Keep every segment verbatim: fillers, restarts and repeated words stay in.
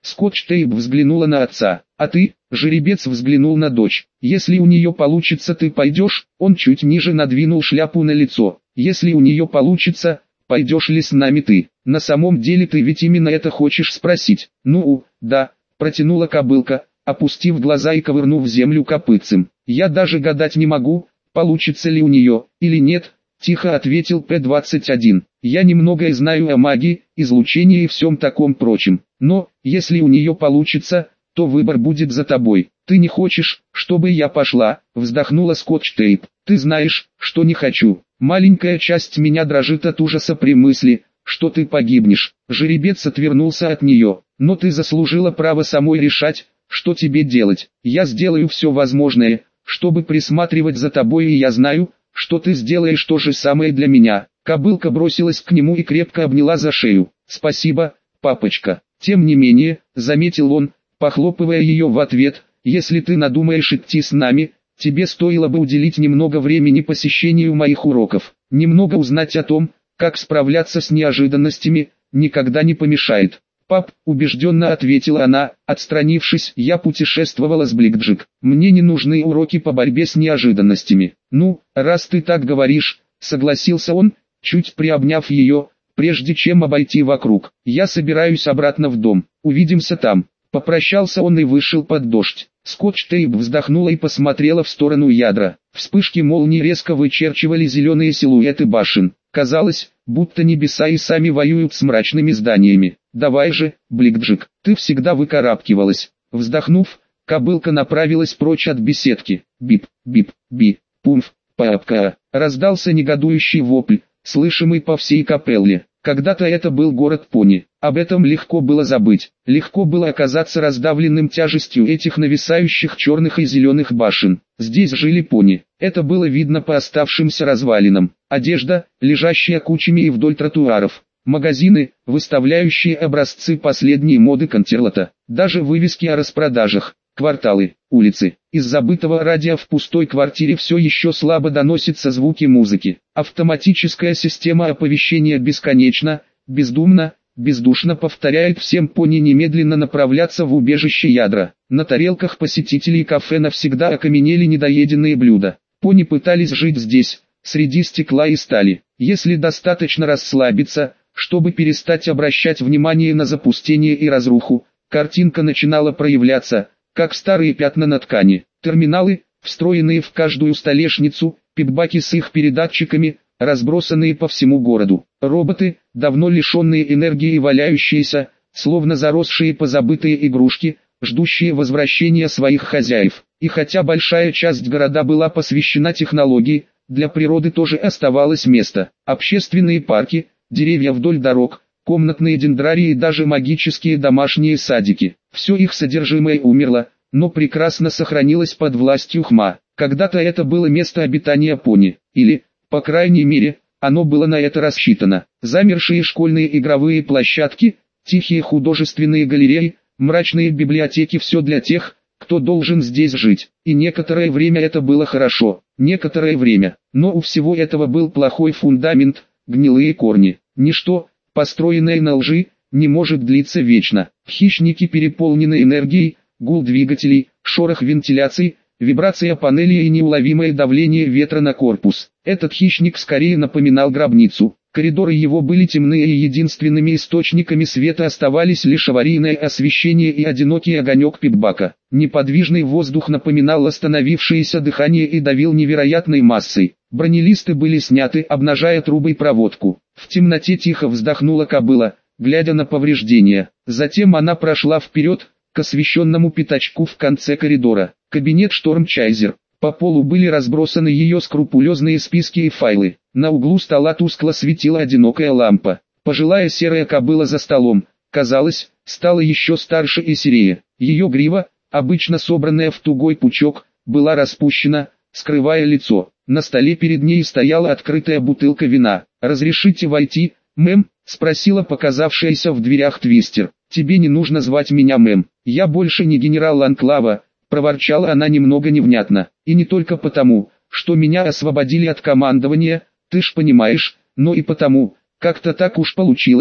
Скотч-тейп взглянула на отца. А ты, жеребец, взглянул на дочь. Если у нее получится, ты пойдешь? Он чуть ниже надвинул шляпу на лицо. Если у нее получится, пойдешь ли с нами ты? На самом деле ты ведь именно это хочешь спросить? Ну, да, протянула кобылка, опустив глаза и ковырнув землю копытцем. Я даже гадать не могу, получится ли у нее, или нет, тихо ответил П двадцать один. Я немного знаю о магии, излучении и всем таком прочем. Но, если у нее получится, то выбор будет за тобой. Ты не хочешь, чтобы я пошла, вздохнула Скотч-тейп. Ты знаешь, что не хочу. Маленькая часть меня дрожит от ужаса при мысли, что ты погибнешь. Жеребец отвернулся от нее. Но ты заслужила право самой решать, что тебе делать. Я сделаю все возможное, чтобы присматривать за тобой, и я знаю, что ты сделаешь то же самое для меня. Кобылка бросилась к нему и крепко обняла за шею. Спасибо, папочка. Тем не менее, заметил он, похлопывая ее в ответ, если ты надумаешь идти с нами, тебе стоило бы уделить немного времени посещению моих уроков. Немного узнать о том, как справляться с неожиданностями, никогда не помешает. Пап, убежденно ответила она, отстранившись, я путешествовала с Бликджик. Мне не нужны уроки по борьбе с неожиданностями. Ну, раз ты так говоришь, согласился он, чуть приобняв ее, прежде чем обойти вокруг. Я собираюсь обратно в дом, увидимся там. Попрощался он и вышел под дождь. Скотч-тейп вздохнула и посмотрела в сторону ядра. Вспышки молний резко вычерчивали зеленые силуэты башен. Казалось, будто небеса и сами воюют с мрачными зданиями. «Давай же, Бликджик, ты всегда выкарабкивалась». Вздохнув, кобылка направилась прочь от беседки. Бип, бип, би, пумф, папка. Раздался негодующий вопль, слышимый по всей капелле. Когда-то это был город пони. Об этом легко было забыть. Легко было оказаться раздавленным тяжестью этих нависающих черных и зеленых башен. Здесь жили пони. Это было видно по оставшимся развалинам. Одежда, лежащая кучами и вдоль тротуаров. Магазины, выставляющие образцы последней моды Контерлота. Даже вывески о распродажах. Кварталы, улицы. Из забытого радио в пустой квартире все еще слабо доносятся звуки музыки. Автоматическая система оповещения бесконечно, бездумно, бездушно повторяет всем пони немедленно направляться в убежище ядра. На тарелках посетителей кафе навсегда окаменели недоеденные блюда. Пони пытались жить здесь, среди стекла и стали. Если достаточно расслабиться, чтобы перестать обращать внимание на запустение и разруху, картинка начинала проявляться, как старые пятна на ткани. Терминалы, встроенные в каждую столешницу, пипбаки с их передатчиками, разбросанные по всему городу. Роботы, давно лишенные энергии и валяющиеся, словно заросшие позабытые игрушки, ждущие возвращения своих хозяев. И хотя большая часть города была посвящена технологии, для природы тоже оставалось место. Общественные парки, деревья вдоль дорог, комнатные дендрарии и даже магические домашние садики. Все их содержимое умерло, но прекрасно сохранилось под властью Хма. Когда-то это было место обитания пони, или, по крайней мере, оно было на это рассчитано. Замершие школьные игровые площадки, тихие художественные галереи, мрачные библиотеки — все для тех, кто должен здесь жить. И некоторое время это было хорошо, некоторое время. Но у всего этого был плохой фундамент, гнилые корни. Ничто, построенное на лжи, не может длиться вечно. Хищники переполнены энергией, гул двигателей, шорох вентиляции, вибрация панели и неуловимое давление ветра на корпус. Этот хищник скорее напоминал гробницу. Коридоры его были темны, и единственными источниками света оставались лишь аварийное освещение и одинокий огонек пипбака. Неподвижный воздух напоминал остановившееся дыхание и давил невероятной массой. Бронелисты были сняты, обнажая трубы и проводку. В темноте тихо вздохнула кобыла, глядя на повреждения. Затем она прошла вперед, к освещенному пятачку в конце коридора. Кабинет Штормчайзер. По полу были разбросаны ее скрупулезные списки и файлы. На углу стола тускло светила одинокая лампа. Пожилая серая кобыла за столом, казалось, стала еще старше и серее. Ее грива, обычно собранная в тугой пучок, была распущена, скрывая лицо. На столе перед ней стояла открытая бутылка вина. «Разрешите войти, мэм?» — спросила показавшаяся в дверях Твистер. «Тебе не нужно звать меня мэм. Я больше не генерал Анклава», — проворчала она немного невнятно. «И не только потому, что меня освободили от командования, ты ж понимаешь, но и потому, как-то так уж получилось,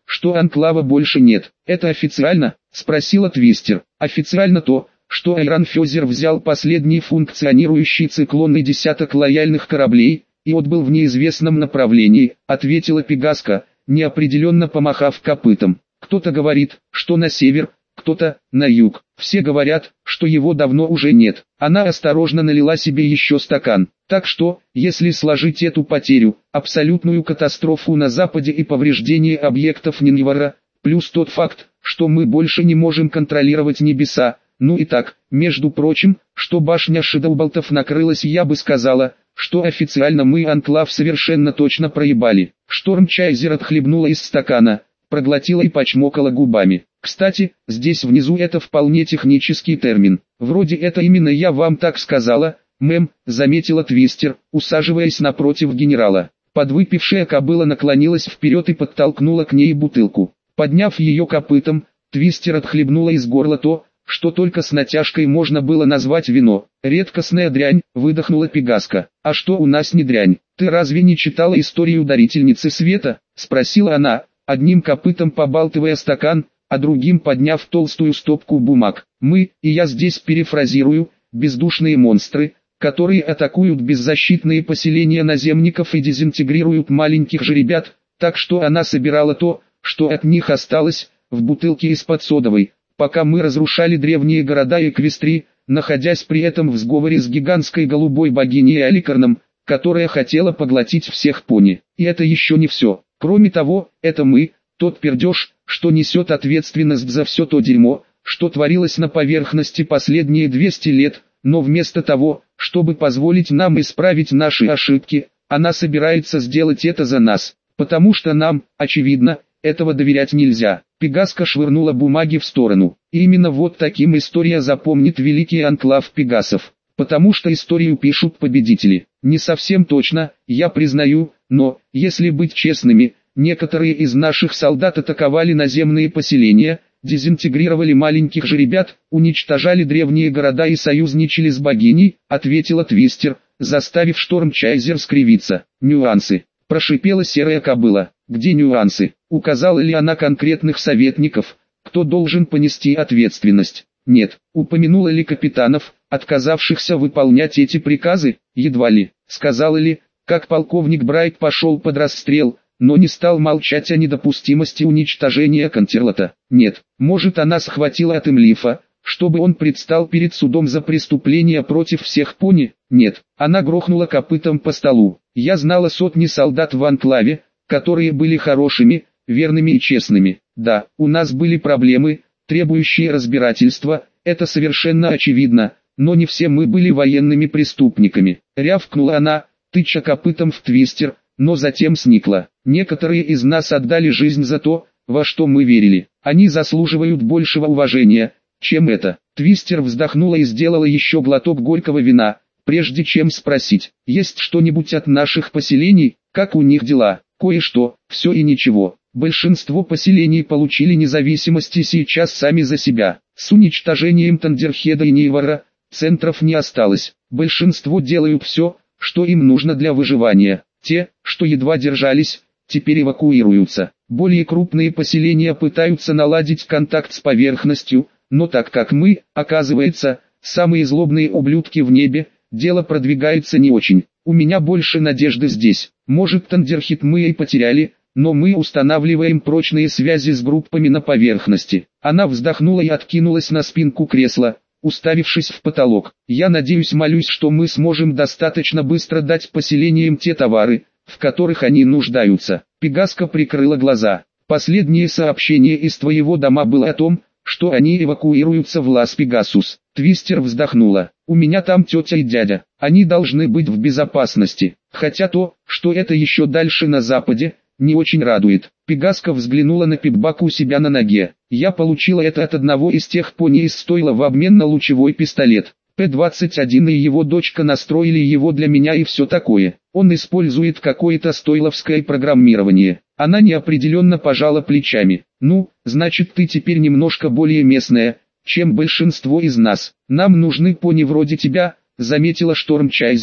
что анклава больше нет. Это официально? Спросила Твистер. Официально то, что Айронфёзер взял последний функционирующий циклонный десяток лояльных кораблей и отбыл в неизвестном направлении, ответила Пегаска, неопределенно помахав копытом. Кто-то говорит, что на север, кто-то на юг. Все говорят, что его давно уже нет. Она осторожно налила себе еще стакан. Так что, если сложить эту потерю, абсолютную катастрофу на западе и повреждение объектов Ниньвара, плюс тот факт, что мы больше не можем контролировать небеса, ну и так, между прочим, что башня Шидоуболтов накрылась, я бы сказала, что официально мы анклав совершенно точно проебали. Штормчайзер отхлебнула из стакана, проглотила и почмокала губами. Кстати, здесь внизу это вполне технический термин. Вроде это именно я вам так сказала, мэм, заметила Твистер, усаживаясь напротив генерала. Подвыпившая кобыла наклонилась вперед и подтолкнула к ней бутылку. Подняв ее копытом, Твистер отхлебнула из горла то, что только с натяжкой можно было назвать вино. «Редкостная дрянь», — выдохнула Пегаска. «А что у нас не дрянь? Ты разве не читала историю дарительницы света?» — спросила она, одним копытом побалтывая стакан, а другим подняв толстую стопку бумаг. «Мы, и я здесь перефразирую, бездушные монстры, которые атакуют беззащитные поселения наземников и дезинтегрируют маленьких жеребят, так что она собирала то, что от них осталось, в бутылке из-под содовой, пока мы разрушали древние города Эквестрии, находясь при этом в сговоре с гигантской голубой богиней Аликарном, которая хотела поглотить всех пони. И это еще не все. Кроме того, это мы, тот пердеж, что несет ответственность за все то дерьмо, что творилось на поверхности последние двести лет, но вместо того, чтобы позволить нам исправить наши ошибки, она собирается сделать это за нас, потому что нам, очевидно, этого доверять нельзя. Пегаска швырнула бумаги в сторону. И именно вот таким история запомнит великий анклав пегасов, потому что историю пишут победители. Не совсем точно, я признаю, но, если быть честными, некоторые из наших солдат атаковали наземные поселения, дезинтегрировали маленьких жеребят, уничтожали древние города и союзничали с богиней, ответила Твистер, заставив Штормчайзер скривиться. Нюансы. Прошипела серая кобыла. Где нюансы? Указала ли она конкретных советников, кто должен понести ответственность? Нет. Упомянула ли капитанов, отказавшихся выполнять эти приказы? Едва ли. Сказала ли, как полковник Брайт пошел под расстрел, но не стал молчать о недопустимости уничтожения Контерлота? Нет. Может, она схватила от Эмлифа, чтобы он предстал перед судом за преступления против всех пони? Нет. Она грохнула копытом по столу. Я знала сотни солдат в анклаве, которые были хорошими, верными и честными. Да, у нас были проблемы, требующие разбирательства, это совершенно очевидно, но не все мы были военными преступниками. Рявкнула она, тыча копытом в Твистер, но затем сникла. Некоторые из нас отдали жизнь за то, во что мы верили. Они заслуживают большего уважения, чем это. Твистер вздохнула и сделала еще глоток горького вина, прежде чем спросить, есть что-нибудь от наших поселений, как у них дела? Кое-что, все и ничего. Большинство поселений получили независимость и сейчас сами за себя. С уничтожением Тандерхеда и Нейвара, центров не осталось. Большинство делают все, что им нужно для выживания. Те, что едва держались, теперь эвакуируются. Более крупные поселения пытаются наладить контакт с поверхностью, но так как мы, оказывается, самые злобные ублюдки в небе, дело продвигается не очень. У меня больше надежды здесь. Может, Тандерхит мы и потеряли, но мы устанавливаем прочные связи с группами на поверхности. Она вздохнула и откинулась на спинку кресла, уставившись в потолок. Я надеюсь, молюсь, что мы сможем достаточно быстро дать поселениям те товары, в которых они нуждаются. Пегаска прикрыла глаза. Последнее сообщение из твоего дома было о том, что они эвакуируются в Лас-Пегасус. Твистер вздохнула. У меня там тетя и дядя. Они должны быть в безопасности. Хотя то, что это еще дальше на западе, не очень радует. Пегаска взглянула на пипбак у себя на ноге. Я получила это от одного из тех пони из стойла в обмен на лучевой пистолет. П двадцать один и его дочка настроили его для меня и все такое. Он использует какое-то стойловское программирование. Она неопределенно пожала плечами. Ну, значит, ты теперь немножко более местная, чем большинство из нас. Нам нужны пони вроде тебя, заметила Штормчайзер,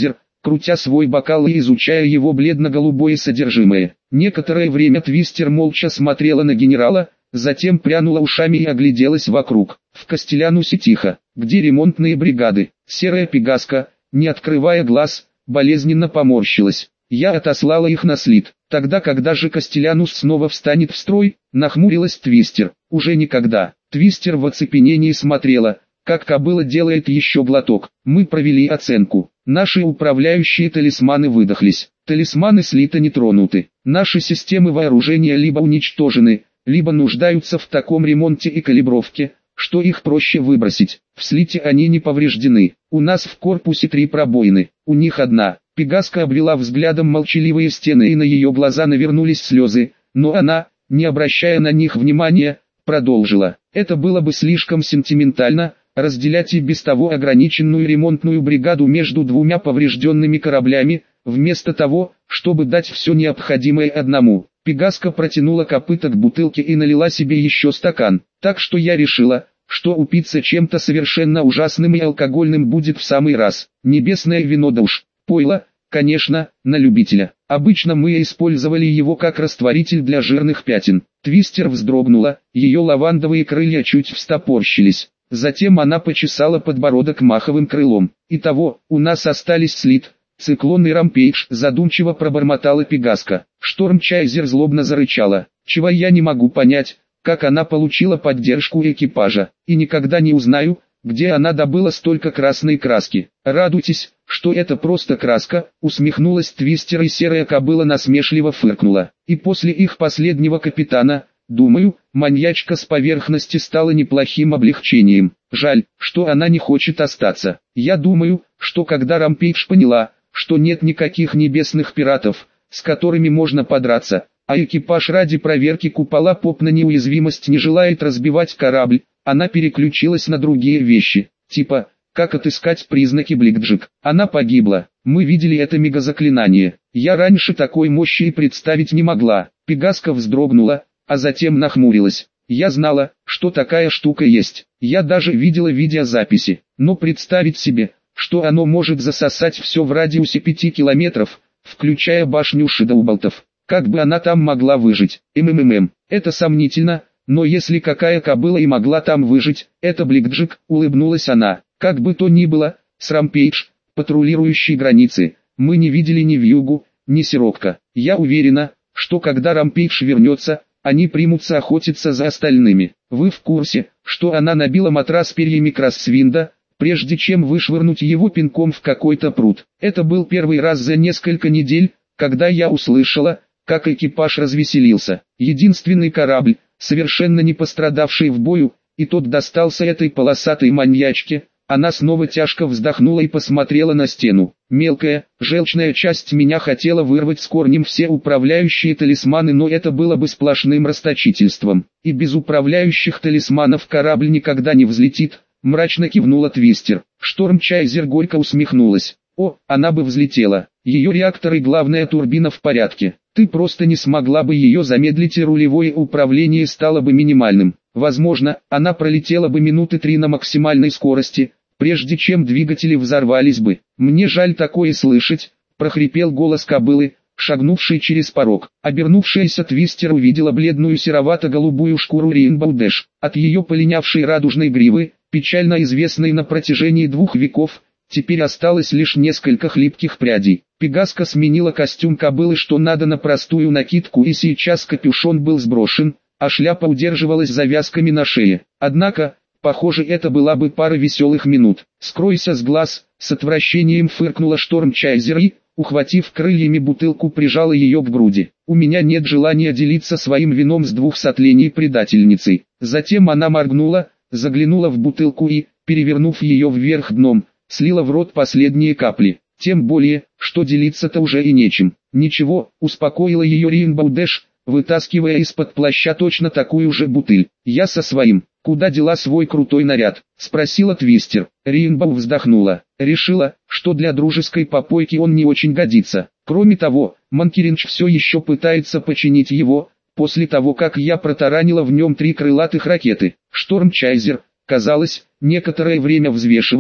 крутя свой бокал и изучая его бледно-голубое содержимое. Некоторое время Твистер молча смотрела на генерала, затем прянула ушами и огляделась вокруг. В Кастелянусе тихо. Где ремонтные бригады? Серая Пегаска, не открывая глаз, болезненно поморщилась. Я отослала их на слит. Тогда когда же Кастелянус снова встанет в строй? Нахмурилась Твистер. Уже никогда. Твистер в оцепенении смотрела, как кобыла делает еще глоток. Мы провели оценку. Наши управляющие талисманы выдохлись. Талисманы слита не тронуты. Наши системы вооружения либо уничтожены, либо нуждаются в таком ремонте и калибровке, что их проще выбросить. В слите они не повреждены. У нас в корпусе три пробоины, у них одна. Пегаска обвела взглядом молчаливые стены, и на ее глаза навернулись слезы, но она, не обращая на них внимания, продолжила. Это было бы слишком сентиментально, разделять и без того ограниченную ремонтную бригаду между двумя поврежденными кораблями, вместо того, чтобы дать все необходимое одному. Пегаска протянула копыто к бутылке и налила себе еще стакан, так что я решила, что упиться чем-то совершенно ужасным и алкогольным будет в самый раз. Небесное вино да уж, пойло, конечно, на любителя. Обычно мы использовали его как растворитель для жирных пятен. Твистер вздрогнула, ее лавандовые крылья чуть встопорщились. Затем она почесала подбородок маховым крылом. Итого, у нас остались слит, циклон и рампейдж, задумчиво пробормотала Пегаска. Штормчайзер злобно зарычала. Чего я не могу понять, как она получила поддержку экипажа, и никогда не узнаю, где она добыла столько красной краски. Радуйтесь, что это просто краска, усмехнулась Твистер, и серая кобыла насмешливо фыркнула. И после их последнего капитана, думаю, маньячка с поверхности стала неплохим облегчением. Жаль, что она не хочет остаться. Я думаю, что когда Рампейдж поняла, что нет никаких небесных пиратов, с которыми можно подраться, а экипаж ради проверки купола поп на неуязвимость не желает разбивать корабль, она переключилась на другие вещи, типа, как отыскать признаки Бликджик. Она погибла. Мы видели это мегазаклинание. Я раньше такой мощи и представить не могла. Пегаска вздрогнула, а затем нахмурилась. Я знала, что такая штука есть. Я даже видела видеозаписи. Но представить себе, что оно может засосать все в радиусе пяти километров, включая башню Шидоуболтов. Как бы она там могла выжить? МММ. Это сомнительно, но если какая кобыла и могла там выжить, это Бликджик, улыбнулась она. Как бы то ни было, с Рампейдж, патрулирующей границы, мы не видели ни вьюгу, ни сиротка. Я уверена, что когда Рампейдж вернется, они примутся охотиться за остальными. Вы в курсе, что она набила матрас перьями Кроссвинда, прежде чем вышвырнуть его пинком в какой-то пруд? Это был первый раз за несколько недель, когда я услышала, как экипаж развеселился. Единственный корабль, совершенно не пострадавший в бою, и тот достался этой полосатой маньячке. Она снова тяжко вздохнула и посмотрела на стену. Мелкая, желчная часть меня хотела вырвать с корнем все управляющие талисманы, но это было бы сплошным расточительством. И без управляющих талисманов корабль никогда не взлетит, мрачно кивнула Твистер. Штормчайзер горько усмехнулась. О, она бы взлетела. Ее реактор и главная турбина в порядке. Ты просто не смогла бы ее замедлить, и рулевое управление стало бы минимальным. Возможно, она пролетела бы минуты три на максимальной скорости, прежде чем двигатели взорвались бы. Мне жаль такое слышать, прохрипел голос кобылы, шагнувшей через порог. Обернувшаяся Твистер увидела бледную серовато-голубую шкуру Рейнбоу Дэш. От ее полинявшей радужной гривы, печально известной на протяжении двух веков, теперь осталось лишь несколько хлипких прядей. Пегаска сменила костюм кобылы что надо на простую накидку, и сейчас капюшон был сброшен, а шляпа удерживалась завязками на шее. Однако, похоже, это была бы пара веселых минут. «Скройся с глаз», — с отвращением фыркнула Штормчайзер и, ухватив крыльями бутылку, прижала ее к груди. «У меня нет желания делиться своим вином с двухсотленней предательницей». Затем она моргнула, заглянула в бутылку и, перевернув ее вверх дном, слила в рот последние капли. Тем более, что делиться-то уже и нечем. «Ничего», — успокоила ее Рейнбоу Дэш, вытаскивая из-под плаща точно такую же бутыль. «Я со своим». «Куда дела свой крутой наряд?» — спросила Твистер. Рейнбоу вздохнула. Решила, что для дружеской попойки он не очень годится. Кроме того, Манкеринч все еще пытается починить его, после того как я протаранила в нем три крылатых ракеты. Штормчайзер, казалось, некоторое время взвешивала,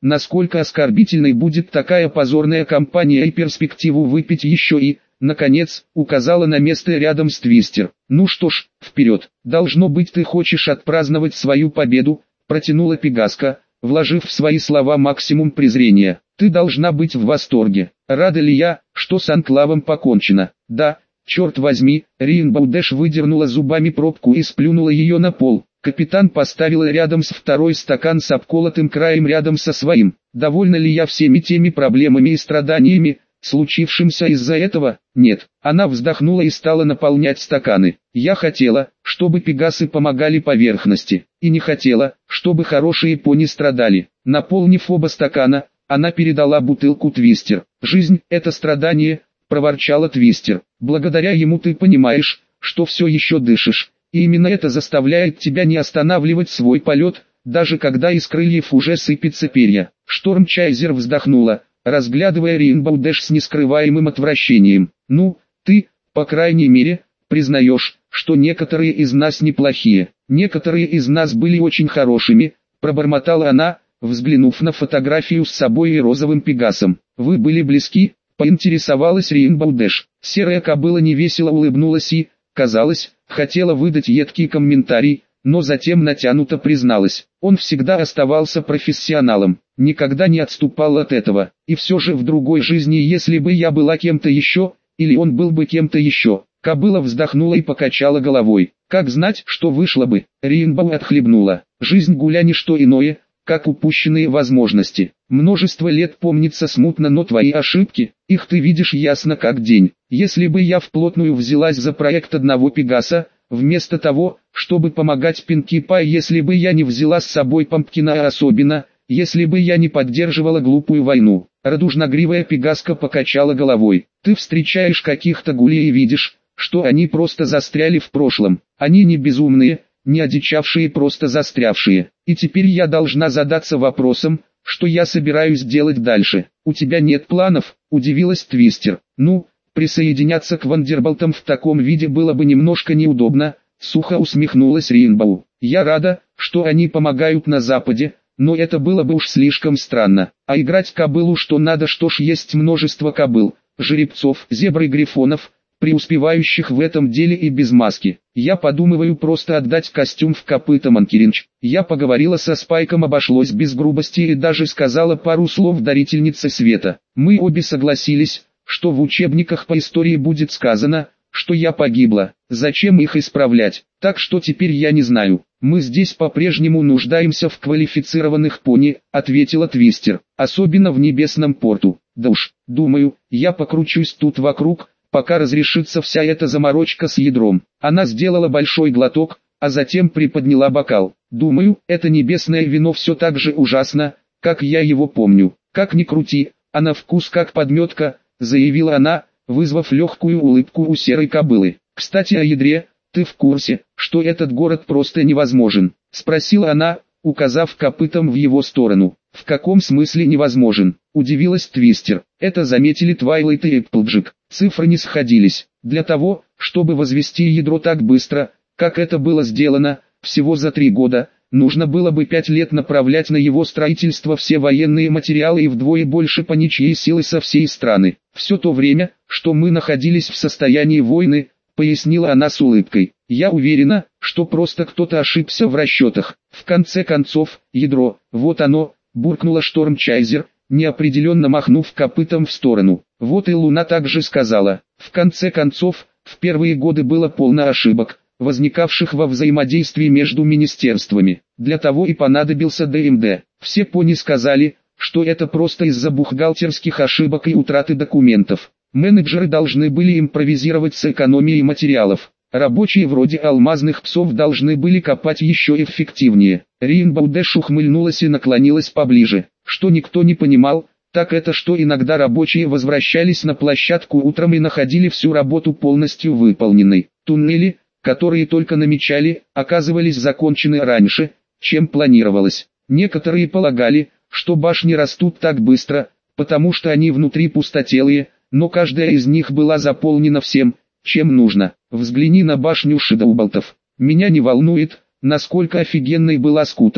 насколько оскорбительной будет такая позорная компания и перспективу выпить еще и, наконец, указала на место рядом с Твистер. «Ну что ж, вперед, должно быть ты хочешь отпраздновать свою победу», протянула Пегаска, вложив в свои слова максимум презрения. «Ты должна быть в восторге. Рада ли я, что с анклавом покончено?» «Да, черт возьми», Рейнбоу Дэш выдернула зубами пробку и сплюнула ее на пол. Капитан поставила рядом с второй стакан с обколотым краем рядом со своим. «Довольна ли я всеми теми проблемами и страданиями, случившимся из-за этого?» «Нет». Она вздохнула и стала наполнять стаканы. «Я хотела, чтобы пегасы помогали поверхности, и не хотела, чтобы хорошие пони страдали». Наполнив оба стакана, она передала бутылку Твистер. «Жизнь – это страдание», – проворчала Твистер. «Благодаря ему ты понимаешь, что все еще дышишь, и именно это заставляет тебя не останавливать свой полет, даже когда из крыльев уже сыпятся перья». Штормчайзер вздохнула, разглядывая Рейнбоу Дэш с нескрываемым отвращением. «Ну, ты, по крайней мере, признаешь, что некоторые из нас неплохие, некоторые из нас были очень хорошими», пробормотала она, взглянув на фотографию с собой и розовым пегасом. «Вы были близки?» — поинтересовалась Рейнбоу Дэш. Серая кобыла невесело улыбнулась и, казалось, хотела выдать едкий комментарий, но затем натянуто призналась. Он всегда оставался профессионалом, никогда не отступал от этого. И все же в другой жизни, если бы я была кем-то еще, или он был бы кем-то еще. Кобыла вздохнула и покачала головой. Как знать, что вышло бы? Рейнбоу отхлебнула. Жизнь гуля не что иное, как упущенные возможности. Множество лет помнится смутно, но твои ошибки, их ты видишь ясно как день. Если бы я вплотную взялась за проект одного Пегаса, вместо того, чтобы помогать Пинки Пай, если бы я не взяла с собой Пампкина, а особенно, если бы я не поддерживала глупую войну. Радужногривая Пегаска покачала головой. Ты встречаешь каких-то гулей и видишь, что они просто застряли в прошлом. Они не безумные, не одичавшие, просто застрявшие. И теперь я должна задаться вопросом, что я собираюсь делать дальше. У тебя нет планов? Удивилась Твистер. Ну, присоединяться к Вандерболтам в таком виде было бы немножко неудобно, сухо усмехнулась Рейнбоу. Я рада, что они помогают на Западе, но это было бы уж слишком странно. А играть кобылу что надо, что ж, есть множество кобыл, жеребцов, зебр и грифонов, преуспевающих в этом деле и без маски. Я подумываю просто отдать костюм в копыта Манкеринч. Я поговорила со Спайком, обошлось без грубости, и даже сказала пару слов дарительнице света. Мы обе согласились, что в учебниках по истории будет сказано, что я погибла. Зачем их исправлять? Так что теперь я не знаю. Мы здесь по-прежнему нуждаемся в квалифицированных пони, ответила Твистер. Особенно в Небесном порту. Да уж, думаю, я покручусь тут вокруг, пока разрешится вся эта заморочка с ядром. Она сделала большой глоток, а затем приподняла бокал. Думаю, это небесное вино все так же ужасно, как я его помню. Как ни крути, а на вкус как подметка, заявила она, вызвав легкую улыбку у серой кобылы. Кстати, о ядре, ты в курсе, что этот город просто невозможен? Спросила она, указав копытом в его сторону. В каком смысле невозможен? Удивилась Твистер. Это заметили Твайлайт и Эпплджек. Цифры не сходились. Для того, чтобы возвести ядро так быстро, как это было сделано, всего за три года, нужно было бы пять лет направлять на его строительство все военные материалы и вдвое больше по ничьей силы со всей страны. Все то время, что мы находились в состоянии войны, пояснила она с улыбкой. Я уверена, что просто кто-то ошибся в расчетах. В конце концов, ядро, вот оно, буркнула Штормчайзер, неопределенно махнув копытом в сторону. Вот и Луна также сказала. В конце концов, в первые годы было полно ошибок, возникавших во взаимодействии между министерствами. Для того и понадобился Д М Д. Все пони сказали, что это просто из-за бухгалтерских ошибок и утраты документов. Менеджеры должны были импровизировать с экономией материалов. Рабочие вроде алмазных псов должны были копать еще эффективнее. Рейнбоу Дэш ухмыльнулась и наклонилась поближе. Что никто не понимал, так это что иногда рабочие возвращались на площадку утром и находили всю работу полностью выполненной. Туннели, которые только намечали, оказывались закончены раньше, чем планировалось. Некоторые полагали, что башни растут так быстро, потому что они внутри пустотелые, но каждая из них была заполнена всем, чем нужно. Взгляни на башню Шидоуболтов. Меня не волнует, насколько офигенной была Скуталу,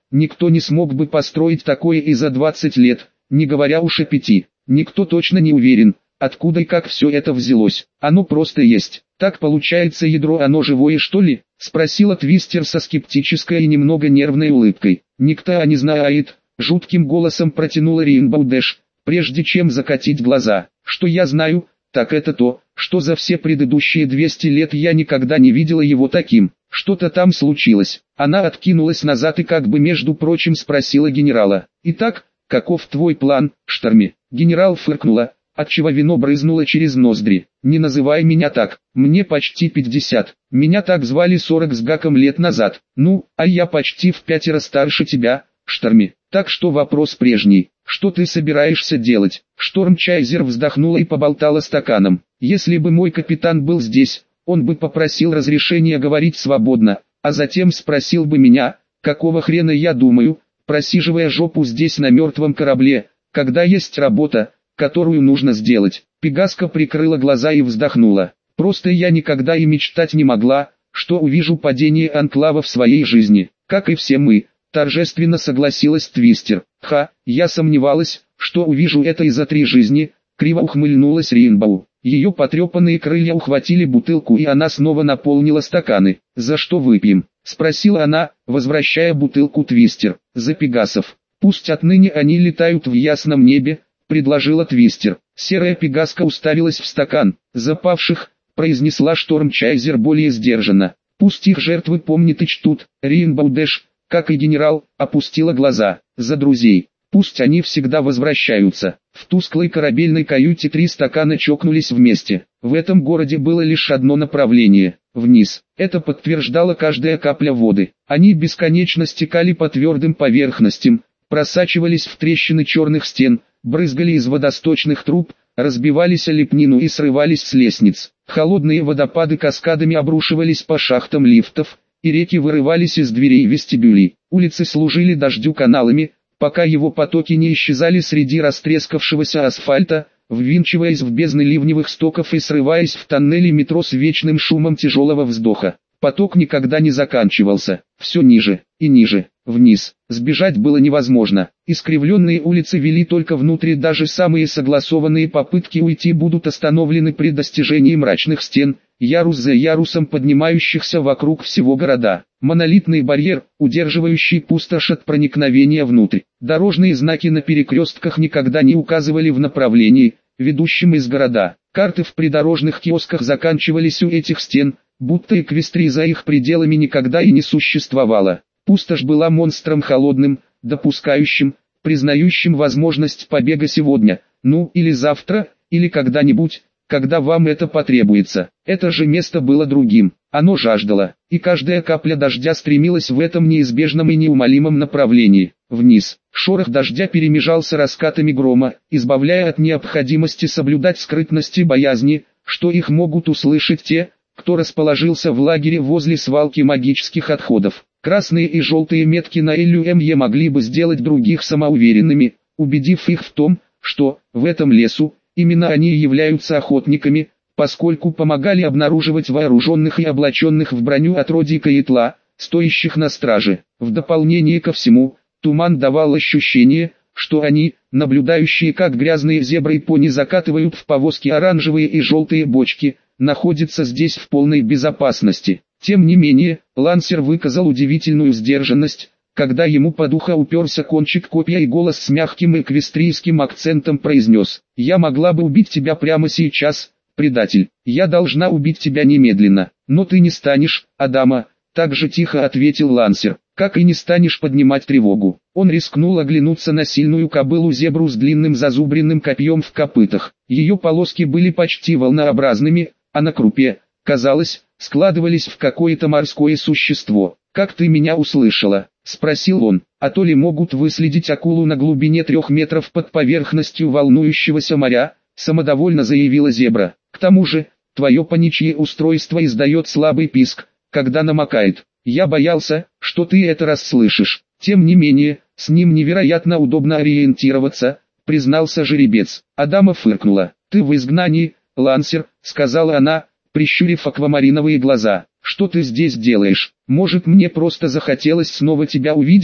Никто не смог бы построить такое и за двадцать лет, не говоря уж о пяти. Никто точно не уверен, откуда и как все это взялось. Оно просто есть. Так получается, ядро оно живое, что ли? Спросила Твистер со скептической и немного нервной улыбкой. Никто не знает, жутким голосом протянула Рейнбоу Дэш, прежде чем закатить глаза. Что я знаю, так это то, что за все предыдущие двести лет я никогда не видела его таким. Что-то там случилось. Она откинулась назад и как бы между прочим спросила генерала. Итак, каков твой план, Шторми? Генерал фыркнула, отчего вино брызнуло через ноздри. Не называй меня так, мне почти пятьдесят. Меня так звали сорок с гаком лет назад. Ну, а я почти в пятеро старше тебя, Шторми. Так что вопрос прежний. Что ты собираешься делать? Штормчайзер вздохнула и поболтала стаканом. Если бы мой капитан был здесь, он бы попросил разрешения говорить свободно, а затем спросил бы меня, какого хрена я думаю, просиживая жопу здесь на мертвом корабле, когда есть работа, которую нужно сделать. Пегаска прикрыла глаза и вздохнула. Просто я никогда и мечтать не могла, что увижу падение Анклава в своей жизни, как и все мы. Торжественно согласилась Твистер. Ха, я сомневалась, что увижу это и за три жизни, криво ухмыльнулась Рейнбоу. Ее потрепанные крылья ухватили бутылку и она снова наполнила стаканы. «За что выпьем?» — спросила она, возвращая бутылку Твистер. «За пегасов. Пусть отныне они летают в ясном небе», — предложила Твистер. Серая пегаска уставилась в стакан. «За павших», — произнесла Штормчайзер более сдержанно. «Пусть их жертвы помнят и чтут». Рейнбоу Дэш, как и генерал, опустила глаза. «За друзей. Пусть они всегда возвращаются». В тусклой корабельной каюте три стакана чокнулись вместе. В этом городе было лишь одно направление – вниз. Это подтверждала каждая капля воды. Они бесконечно стекали по твердым поверхностям, просачивались в трещины черных стен, брызгали из водосточных труб, разбивались о лепнину и срывались с лестниц. Холодные водопады каскадами обрушивались по шахтам лифтов, и реки вырывались из дверей вестибюлей. Улицы служили дождю каналами, пока его потоки не исчезали среди растрескавшегося асфальта, ввинчиваясь в бездны ливневых стоков и срываясь в тоннели метро с вечным шумом тяжелого вздоха. Поток никогда не заканчивался, все ниже и ниже, вниз. Сбежать было невозможно. Искривленные улицы вели только внутрь, даже самые согласованные попытки уйти будут остановлены при достижении мрачных стен, ярус за ярусом поднимающихся вокруг всего города. Монолитный барьер, удерживающий пустошь от проникновения внутрь. Дорожные знаки на перекрестках никогда не указывали в направлении, ведущем из города. Карты в придорожных киосках заканчивались у этих стен, будто эквестрии за их пределами никогда и не существовало. Пустошь была монстром холодным, допускающим, признающим возможность побега сегодня, ну или завтра, или когда-нибудь, когда вам это потребуется. Это же место было другим, оно жаждало, и каждая капля дождя стремилась в этом неизбежном и неумолимом направлении, вниз. Шорох дождя перемежался раскатами грома, избавляя от необходимости соблюдать скрытность и боязни, что их могут услышать те, кто расположился в лагере возле свалки магических отходов. Красные и желтые метки на иллюмье могли бы сделать других самоуверенными, убедив их в том, что, в этом лесу, именно они являются охотниками, поскольку помогали обнаруживать вооруженных и облаченных в броню отродий Каэтла, стоящих на страже. В дополнение ко всему, туман давал ощущение, что они, наблюдающие как грязные зебры и пони закатывают в повозки оранжевые и желтые бочки, находятся здесь в полной безопасности. Тем не менее, Лансер выказал удивительную сдержанность, когда ему под ухо уперся кончик копья и голос с мягким эквестрийским акцентом произнес: «Я могла бы убить тебя прямо сейчас, предатель. Я должна убить тебя немедленно, но ты не станешь, Адама», так же тихо ответил Лансер, «как и не станешь поднимать тревогу». Он рискнул оглянуться на сильную кобылу-зебру с длинным зазубренным копьем в копытах. Ее полоски были почти волнообразными, а на крупе, казалось, складывались в какое-то морское существо. «Как ты меня услышала?» — спросил он. «А то ли могут выследить акулу на глубине трех метров под поверхностью волнующегося моря?» — самодовольно заявила зебра. «К тому же, твое паничье устройство издает слабый писк, когда намокает. Я боялся, что ты это расслышишь. Тем не менее, с ним невероятно удобно ориентироваться», — признался жеребец. Адама фыркнула. «Ты в изгнании, Лансер», — сказала она, прищурив аквамариновые глаза. «Что ты здесь делаешь? Может, мне просто захотелось снова тебя увидеть?»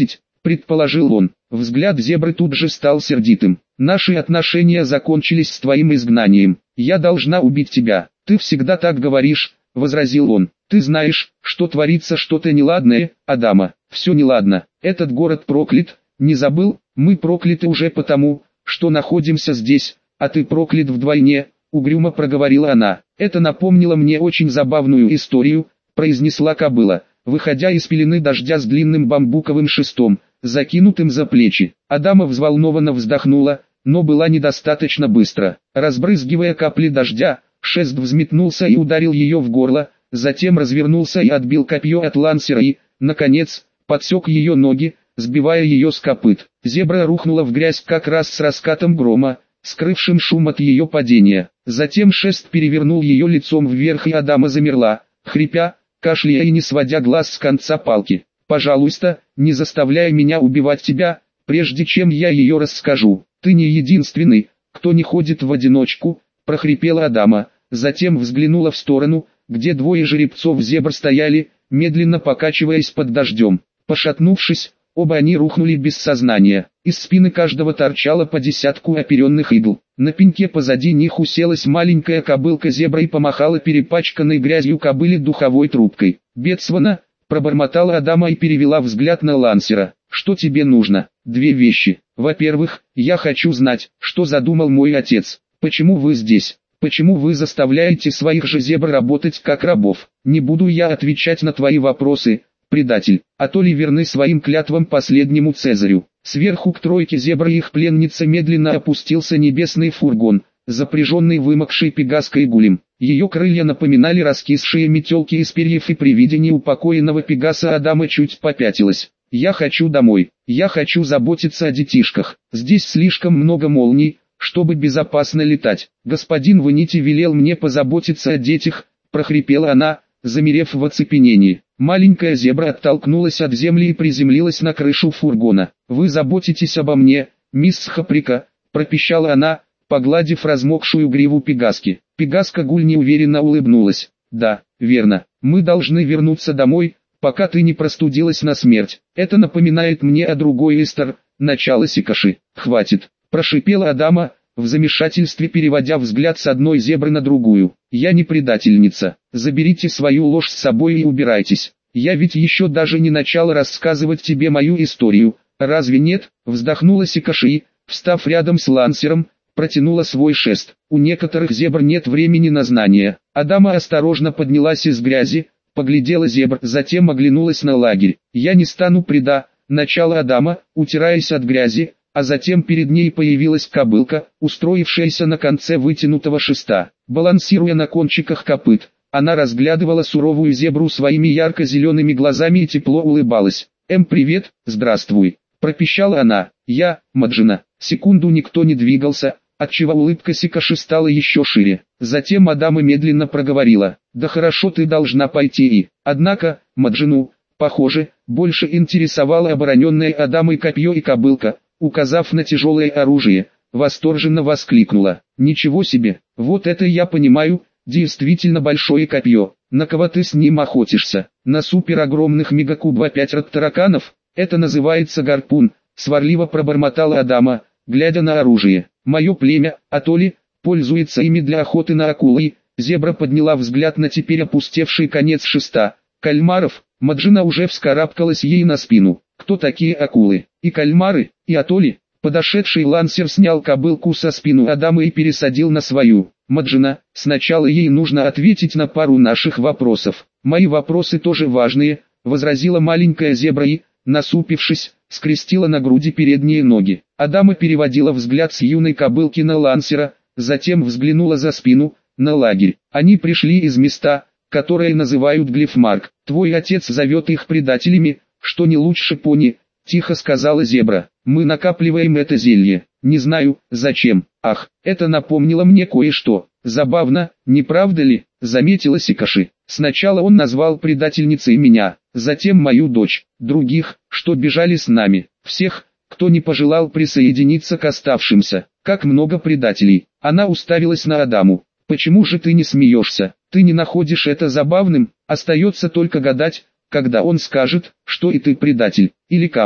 предположил он. Взгляд зебры тут же стал сердитым. Наши отношения закончились с твоим изгнанием. Я должна убить тебя. Ты всегда так говоришь, возразил он. Ты знаешь, что творится что-то неладное, Адама. Все неладно. Этот город проклят. Не забыл? Мы прокляты уже потому, что находимся здесь, а ты проклят вдвойне, угрюмо проговорила она. Это напомнило мне очень забавную историю, произнесла кобыла, выходя из пелены дождя с длинным бамбуковым шестом, закинутым за плечи. Адама взволнованно вздохнула, но была недостаточно быстро. Разбрызгивая капли дождя, шест взметнулся и ударил ее в горло, затем развернулся и отбил копье от лансера и, наконец, подсек ее ноги, сбивая ее с копыт. Зебра рухнула в грязь как раз с раскатом грома, скрывшим шум от ее падения. Затем шест перевернул ее лицом вверх, и Адама замерла, хрипя, кашляя и не сводя глаз с конца палки. «Пожалуйста, не заставляй меня убивать тебя, прежде чем я ее расскажу. Ты не единственный, кто не ходит в одиночку», — прохрипела Адама. Затем взглянула в сторону, где двое жеребцов зебр стояли, медленно покачиваясь под дождем. Пошатнувшись, оба они рухнули без сознания. Из спины каждого торчало по десятку оперенных игл. На пеньке позади них уселась маленькая кобылка зебра и помахала перепачканной грязью кобыле духовой трубкой. «Бетсвана», — пробормотала Адама и перевела взгляд на лансера. «Что тебе нужно?» «Две вещи. Во-первых, я хочу знать, что задумал мой отец. Почему вы здесь? Почему вы заставляете своих же зебр работать как рабов? Не буду я отвечать на твои вопросы, предатель, а то ли верны своим клятвам последнему Цезарю». Сверху к тройке зебр и их пленница медленно опустился небесный фургон, запряженный вымокшей пегаской гулем. Ее крылья напоминали раскисшие метелки из перьев, и при виде неупокоенного пегаса Адама чуть попятилась. «Я хочу домой, я хочу заботиться о детишках. Здесь слишком много молний, чтобы безопасно летать. Господин Ванити велел мне позаботиться о детях», — прохрипела она, замерев в оцепенении. Маленькая зебра оттолкнулась от земли и приземлилась на крышу фургона. «Вы заботитесь обо мне, мисс Хаприка», — пропищала она, погладив размокшую гриву пегаски. Пегаска Гуль неуверенно улыбнулась. «Да, верно. Мы должны вернуться домой, пока ты не простудилась на смерть. Это напоминает мне о другой Эстер, начало Сикаши». «Хватит», — прошипела Адама, в замешательстве переводя взгляд с одной зебры на другую. «Я не предательница. Заберите свою ложь с собой и убирайтесь. Я ведь еще даже не начала рассказывать тебе мою историю. Разве нет?» — вздохнула Сикаши, встав рядом с лансером, протянула свой шест. «У некоторых зебр нет времени на знания». Адама осторожно поднялась из грязи, поглядела зебр, затем оглянулась на лагерь. «Я не стану преда», — начала Адама, утираясь от грязи, а затем перед ней появилась кобылка, устроившаяся на конце вытянутого шеста. Балансируя на кончиках копыт, она разглядывала суровую зебру своими ярко-зелеными глазами и тепло улыбалась. «Эм, привет, здравствуй», — пропищала она. «Я, Маджина». Секунду никто не двигался, отчего улыбка Сикаши стала еще шире. Затем Адама медленно проговорила: «Да хорошо, ты должна пойти и...» Однако, Маджину, похоже, больше интересовало обороненное Адамой копье, и кобылка, указав на тяжелое оружие, восторженно воскликнула: «Ничего себе, вот это я понимаю, действительно большое копье. На кого ты с ним охотишься? На суперогромных мегакуб пять тараканов? Это называется гарпун», — сварливо пробормотала Адама, глядя на оружие. «Мое племя, Атоли, пользуется ими для охоты на акулы». Зебра подняла взгляд на теперь опустевший конец шеста. «Кальмаров». Маджина уже вскарабкалась ей на спину. «Кто такие акулы? И кальмары, и Атоли?» Подошедший лансер снял кобылку со спины Адама и пересадил на свою. «Маджина, сначала ей нужно ответить на пару наших вопросов». «Мои вопросы тоже важные», — возразила маленькая зебра и, насупившись, скрестила на груди передние ноги. Адама переводила взгляд с юной кобылки на лансера, затем взглянула за спину, на лагерь. «Они пришли из места, которое называют Глифмарк. Твой отец зовет их предателями, что не лучше пони», — тихо сказала зебра. «Мы накапливаем это зелье. Не знаю, зачем. Ах, это напомнило мне кое-что. Забавно, не правда ли?» — заметила Сикаши. «Сначала он назвал предательницей меня, затем мою дочь, других, что бежали с нами, всех, кто не пожелал присоединиться к оставшимся. Как много предателей». Она уставилась на Адаму. «Почему же ты не смеешься? Ты не находишь это забавным? Остается только гадать, когда он скажет, что и ты предатель, или камни,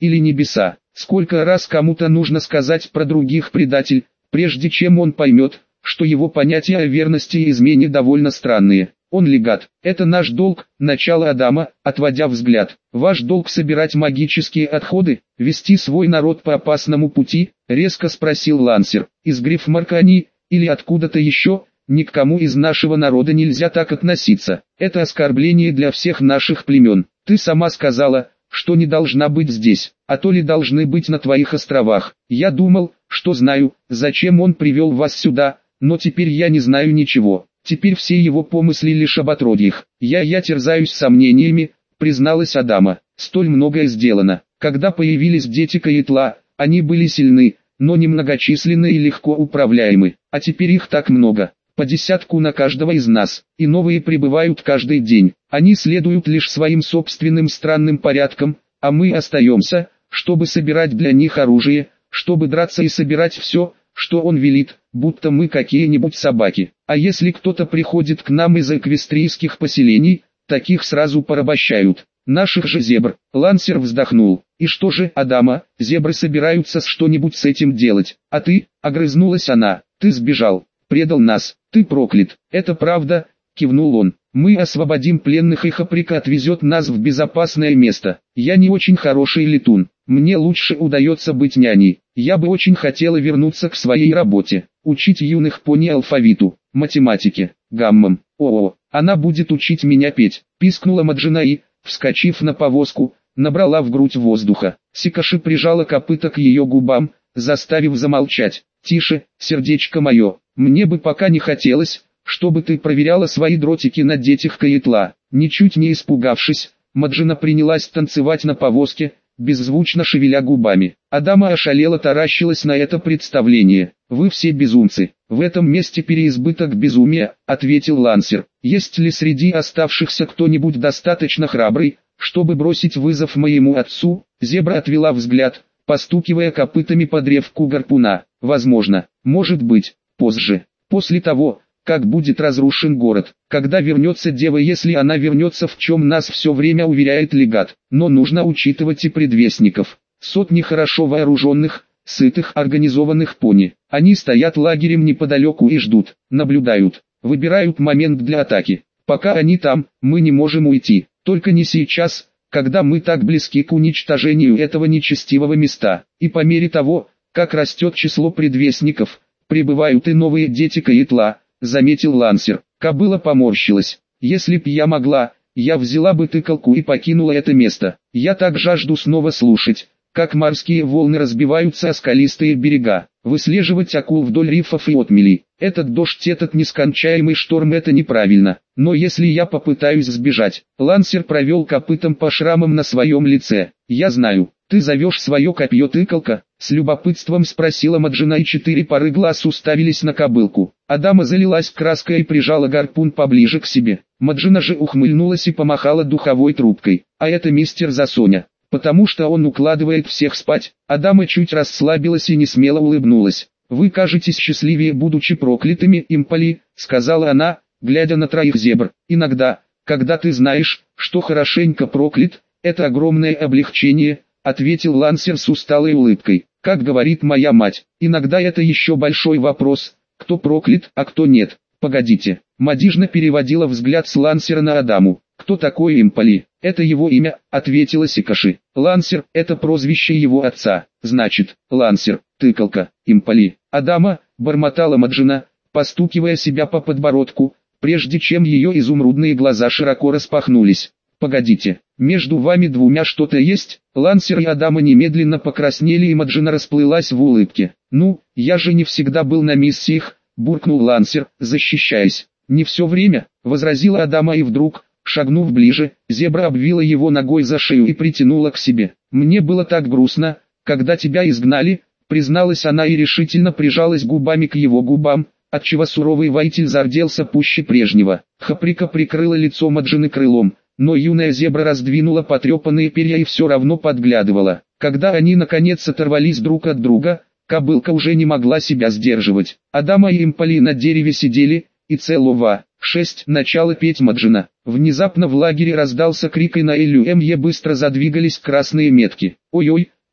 или небеса. Сколько раз кому-то нужно сказать про других предатель, прежде чем он поймет, что его понятия о верности и измене довольно странные. Он легат. Это наш долг, начало Адама, отводя взгляд. Ваш долг собирать магические отходы, вести свой народ по опасному пути, резко спросил Лансер. Из Грифмаркани, или откуда-то еще, ни к кому из нашего народа нельзя так относиться. Это оскорбление для всех наших племен. Ты сама сказала, что не должна быть здесь, а то ли должны быть на твоих островах. Я думал, что знаю, зачем он привел вас сюда, но теперь я не знаю ничего. Теперь все его помысли лишь об отродьях. Я я терзаюсь сомнениями, призналась Адама. Столь многое сделано. Когда появились дети Каитла, они были сильны, но немногочисленны и легко управляемы. А теперь их так много. По десятку на каждого из нас, и новые прибывают каждый день. Они следуют лишь своим собственным странным порядкам, а мы остаемся, чтобы собирать для них оружие, чтобы драться и собирать все, что он велит, будто мы какие-нибудь собаки. А если кто-то приходит к нам из эквестрийских поселений, таких сразу порабощают. Наших же зебр. Лансер вздохнул. И что же, Адама, зебры собираются что-нибудь с этим делать? А ты, огрызнулась она, ты сбежал, предал нас, ты проклят. Это правда, кивнул он. Мы освободим пленных, и Хаприка отвезет нас в безопасное место. Я не очень хороший летун. Мне лучше удается быть няней. Я бы очень хотела вернуться к своей работе. Учить юных пони алфавиту, математике, гаммам. О-о, она будет учить меня петь. Пискнула Маджина и, вскочив на повозку, набрала в грудь воздуха. Сикаши прижала копыта к ее губам, заставив замолчать. Тише, сердечко мое, мне бы пока не хотелось, чтобы ты проверяла свои дротики на детях Каитла. Ничуть не испугавшись, Маджина принялась танцевать на повозке, беззвучно шевеля губами. Адама ошалела, таращилась на это представление. «Вы все безумцы. В этом месте переизбыток безумия», — ответил Лансер. «Есть ли среди оставшихся кто-нибудь достаточно храбрый, чтобы бросить вызов моему отцу?» Зебра отвела взгляд, постукивая копытами по древку гарпуна. «Возможно, может быть, позже, после того, как будет разрушен город, когда вернется дева, если она вернется, в чем нас все время уверяет легат. Но нужно учитывать и предвестников. Сотни хорошо вооруженных, сытых, организованных пони. Они стоят лагерем неподалеку и ждут, наблюдают, выбирают момент для атаки. Пока они там, мы не можем уйти. Только не сейчас, когда мы так близки к уничтожению этого нечестивого места. И по мере того, как растет число предвестников, прибывают и новые дети Каитла», — заметил Лансер. Кобыла поморщилась. «Если б я могла, я взяла бы тыкалку и покинула это место. Я так жажду снова слушать, как морские волны разбиваются о скалистые берега, выслеживать акул вдоль рифов и отмелей. Этот дождь, этот нескончаемый шторм — это неправильно. Но если я попытаюсь сбежать...» Лансер провел копытом по шрамам на своем лице. «Я знаю, ты зовешь свое копье тыкалка?» С любопытством спросила Маджина, и четыре пары глаз уставились на кобылку. Адама залилась краской и прижала гарпун поближе к себе. Маджина же ухмыльнулась и помахала духовой трубкой. «А это мистер Засоня, потому что он укладывает всех спать». Адама чуть расслабилась и несмело улыбнулась. «Вы кажетесь счастливее, будучи проклятыми, Импали», — сказала она, глядя на троих зебр. «Иногда, когда ты знаешь, что хорошенько проклят, это огромное облегчение», — ответил Лансер с усталой улыбкой. «Как говорит моя мать, иногда это еще большой вопрос, кто проклят, а кто нет». «Погодите». Мадижна переводила взгляд с Лансера на Адаму. «Кто такой Импали?» «Это его имя», — ответила Сикаши. «Лансер — это прозвище его отца». «Значит, Лансер, тыкалка, Импали». «Адама», — бормотала Маджина, постукивая себя по подбородку, прежде чем ее изумрудные глаза широко распахнулись. «Погодите, между вами двумя что-то есть?» Лансер и Адама немедленно покраснели, и Маджина расплылась в улыбке. «Ну, я же не всегда был на миссиях», — буркнул Лансер, защищаясь. «Не все время», — возразила Адама, и вдруг, шагнув ближе, зебра обвила его ногой за шею и притянула к себе. «Мне было так грустно, когда тебя изгнали», — призналась она и решительно прижалась губами к его губам, отчего суровый воитель зарделся пуще прежнего. Хаприка прикрыла лицо Маджины крылом, но юная зебра раздвинула потрепанные перья и все равно подглядывала. Когда они наконец оторвались друг от друга, кобылка уже не могла себя сдерживать. Адама и Импали на дереве сидели, и целого шесть начала петь Маджина. Внезапно в лагере раздался крик, и на Элюэмье быстро задвигались красные метки. «Ой-ой!»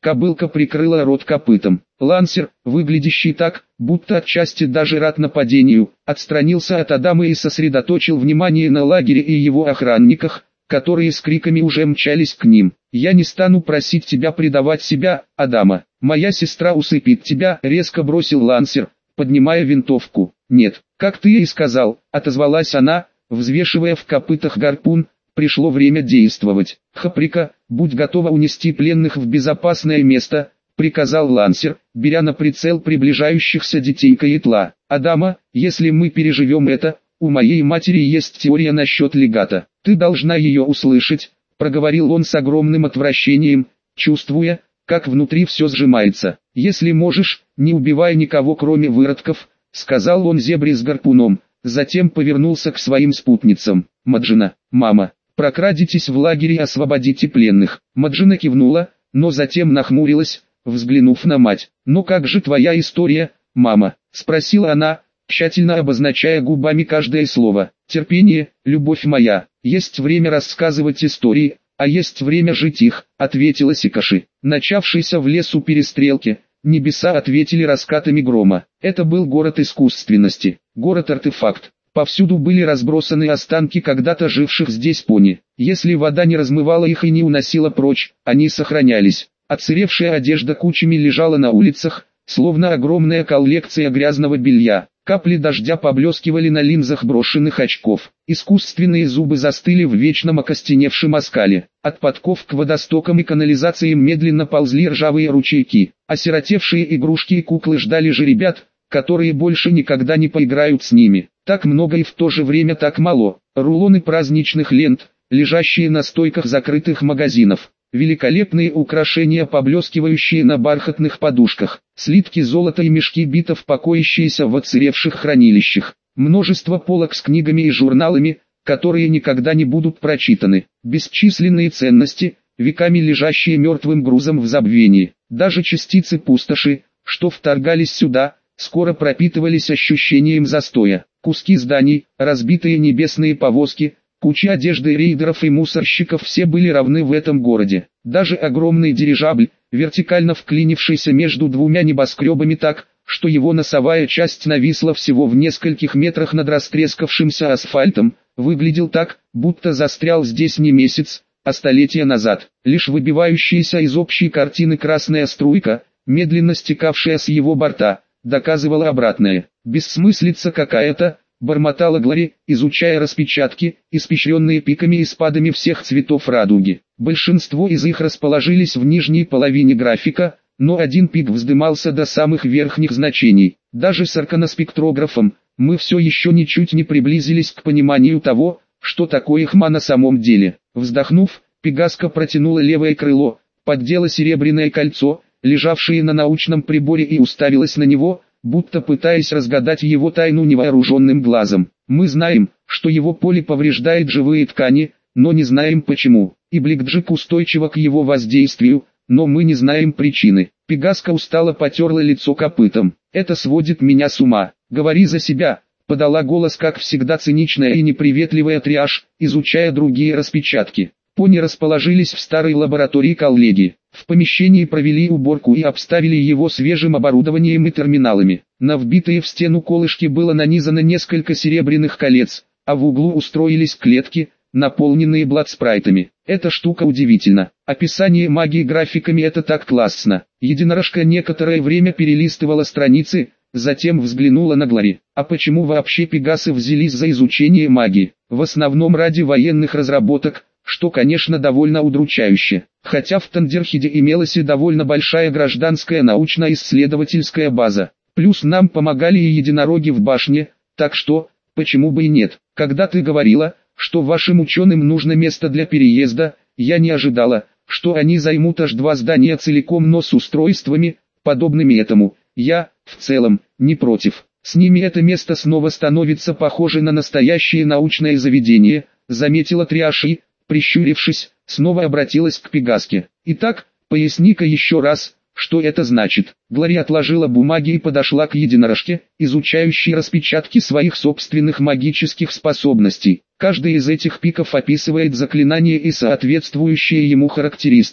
Кобылка прикрыла рот копытом. Лансер, выглядящий так, будто отчасти даже рад нападению, отстранился от Адама и сосредоточил внимание на лагере и его охранниках, которые с криками уже мчались к ним. «Я не стану просить тебя предавать себя, Адама. Моя сестра усыпит тебя», — резко бросил Лансер, поднимая винтовку. «Нет, как ты и сказал», — отозвалась она, взвешивая в копытах гарпун. «Пришло время действовать. Хаприка, будь готова унести пленных в безопасное место», — приказал Лансер, беря на прицел приближающихся детей Каэтла. «Адама, если мы переживем это, у моей матери есть теория насчет легата. Ты должна ее услышать», — проговорил он с огромным отвращением, чувствуя, как внутри все сжимается. «Если можешь, не убивай никого кроме выродков», — сказал он зебре с гарпуном, затем повернулся к своим спутницам. «Маджина, мама, прокрадитесь в лагерь и освободите пленных». Маджина кивнула, но затем нахмурилась, взглянув на мать. «Но как же твоя история, мама?» — спросила она, тщательно обозначая губами каждое слово. «Терпение, любовь моя, есть время рассказывать истории, а есть время жить их», — ответила Сикаши. Начавшейся в лесу перестрелке, небеса ответили раскатами грома. Это был город искусственности, город-артефакт. Повсюду были разбросаны останки когда-то живших здесь пони. Если вода не размывала их и не уносила прочь, они сохранялись. Отсыревшая одежда кучами лежала на улицах, словно огромная коллекция грязного белья. Капли дождя поблескивали на линзах брошенных очков. Искусственные зубы застыли в вечном окостеневшем оскале. От подков к водостокам и канализациям медленно ползли ржавые ручейки. Осиротевшие игрушки и куклы ждали жеребят, которые больше никогда не поиграют с ними. Так много и в то же время так мало. Рулоны праздничных лент, лежащие на стойках закрытых магазинов. Великолепные украшения, поблескивающие на бархатных подушках. Слитки золота и мешки битов, покоящиеся в отсыревших хранилищах. Множество полок с книгами и журналами, которые никогда не будут прочитаны. Бесчисленные ценности, веками лежащие мертвым грузом в забвении. Даже частицы пустоши, что вторгались сюда, скоро пропитывались ощущением застоя. Куски зданий, разбитые небесные повозки, кучи одежды рейдеров и мусорщиков, все были равны в этом городе. Даже огромный дирижабль, вертикально вклинившийся между двумя небоскребами так, что его носовая часть нависла всего в нескольких метрах над растрескавшимся асфальтом, выглядел так, будто застрял здесь не месяц, а столетия назад. Лишь выбивающаяся из общей картины красная струйка, медленно стекавшая с его борта, доказывала обратное. «Бессмыслица какая-то», — бормотала Глори, изучая распечатки, испещренные пиками и спадами всех цветов радуги. Большинство из их расположились в нижней половине графика, но один пик вздымался до самых верхних значений. Даже с арканоспектрографом мы все еще ничуть не приблизились к пониманию того, что такое хма на самом деле. Вздохнув, Пегаска протянула левое крыло, поддела серебряное кольцо, лежавшее на научном приборе, и уставилась на него, будто пытаясь разгадать его тайну невооруженным глазом. «Мы знаем, что его поле повреждает живые ткани, но не знаем почему, и Бликджик устойчива к его воздействию, но мы не знаем причины». Пегаска устало потерла лицо копытом. «Это сводит меня с ума». «Говори за себя», — подала голос, как всегда, циничная и неприветливая Триаш, изучая другие распечатки. Пони расположились в старой лаборатории коллеги. В помещении провели уборку и обставили его свежим оборудованием и терминалами. На вбитые в стену колышки было нанизано несколько серебряных колец, а в углу устроились клетки, наполненные бладспрайтами. Эта штука удивительна. Описание магии графиками — это так классно. Единорожка некоторое время перелистывала страницы, затем взглянула на Глори. А почему вообще пегасы взялись за изучение магии? В основном ради военных разработок, что, конечно, довольно удручающе. Хотя в Тандерхиде имелась и довольно большая гражданская научно-исследовательская база. Плюс нам помогали и единороги в башне, так что, почему бы и нет. Когда ты говорила, что вашим ученым нужно место для переезда, я не ожидала, что они займут аж два здания целиком, но с устройствами, подобными этому. Я, в целом, не против. С ними это место снова становится похоже на настоящее научное заведение, заметила Триаши, прищурившись, снова обратилась к Пегаске. «Итак, поясни-ка еще раз, что это значит». Глори отложила бумаги и подошла к единорожке, изучающей распечатки своих собственных магических способностей. Каждый из этих пиков описывает заклинание и соответствующие ему характеристики.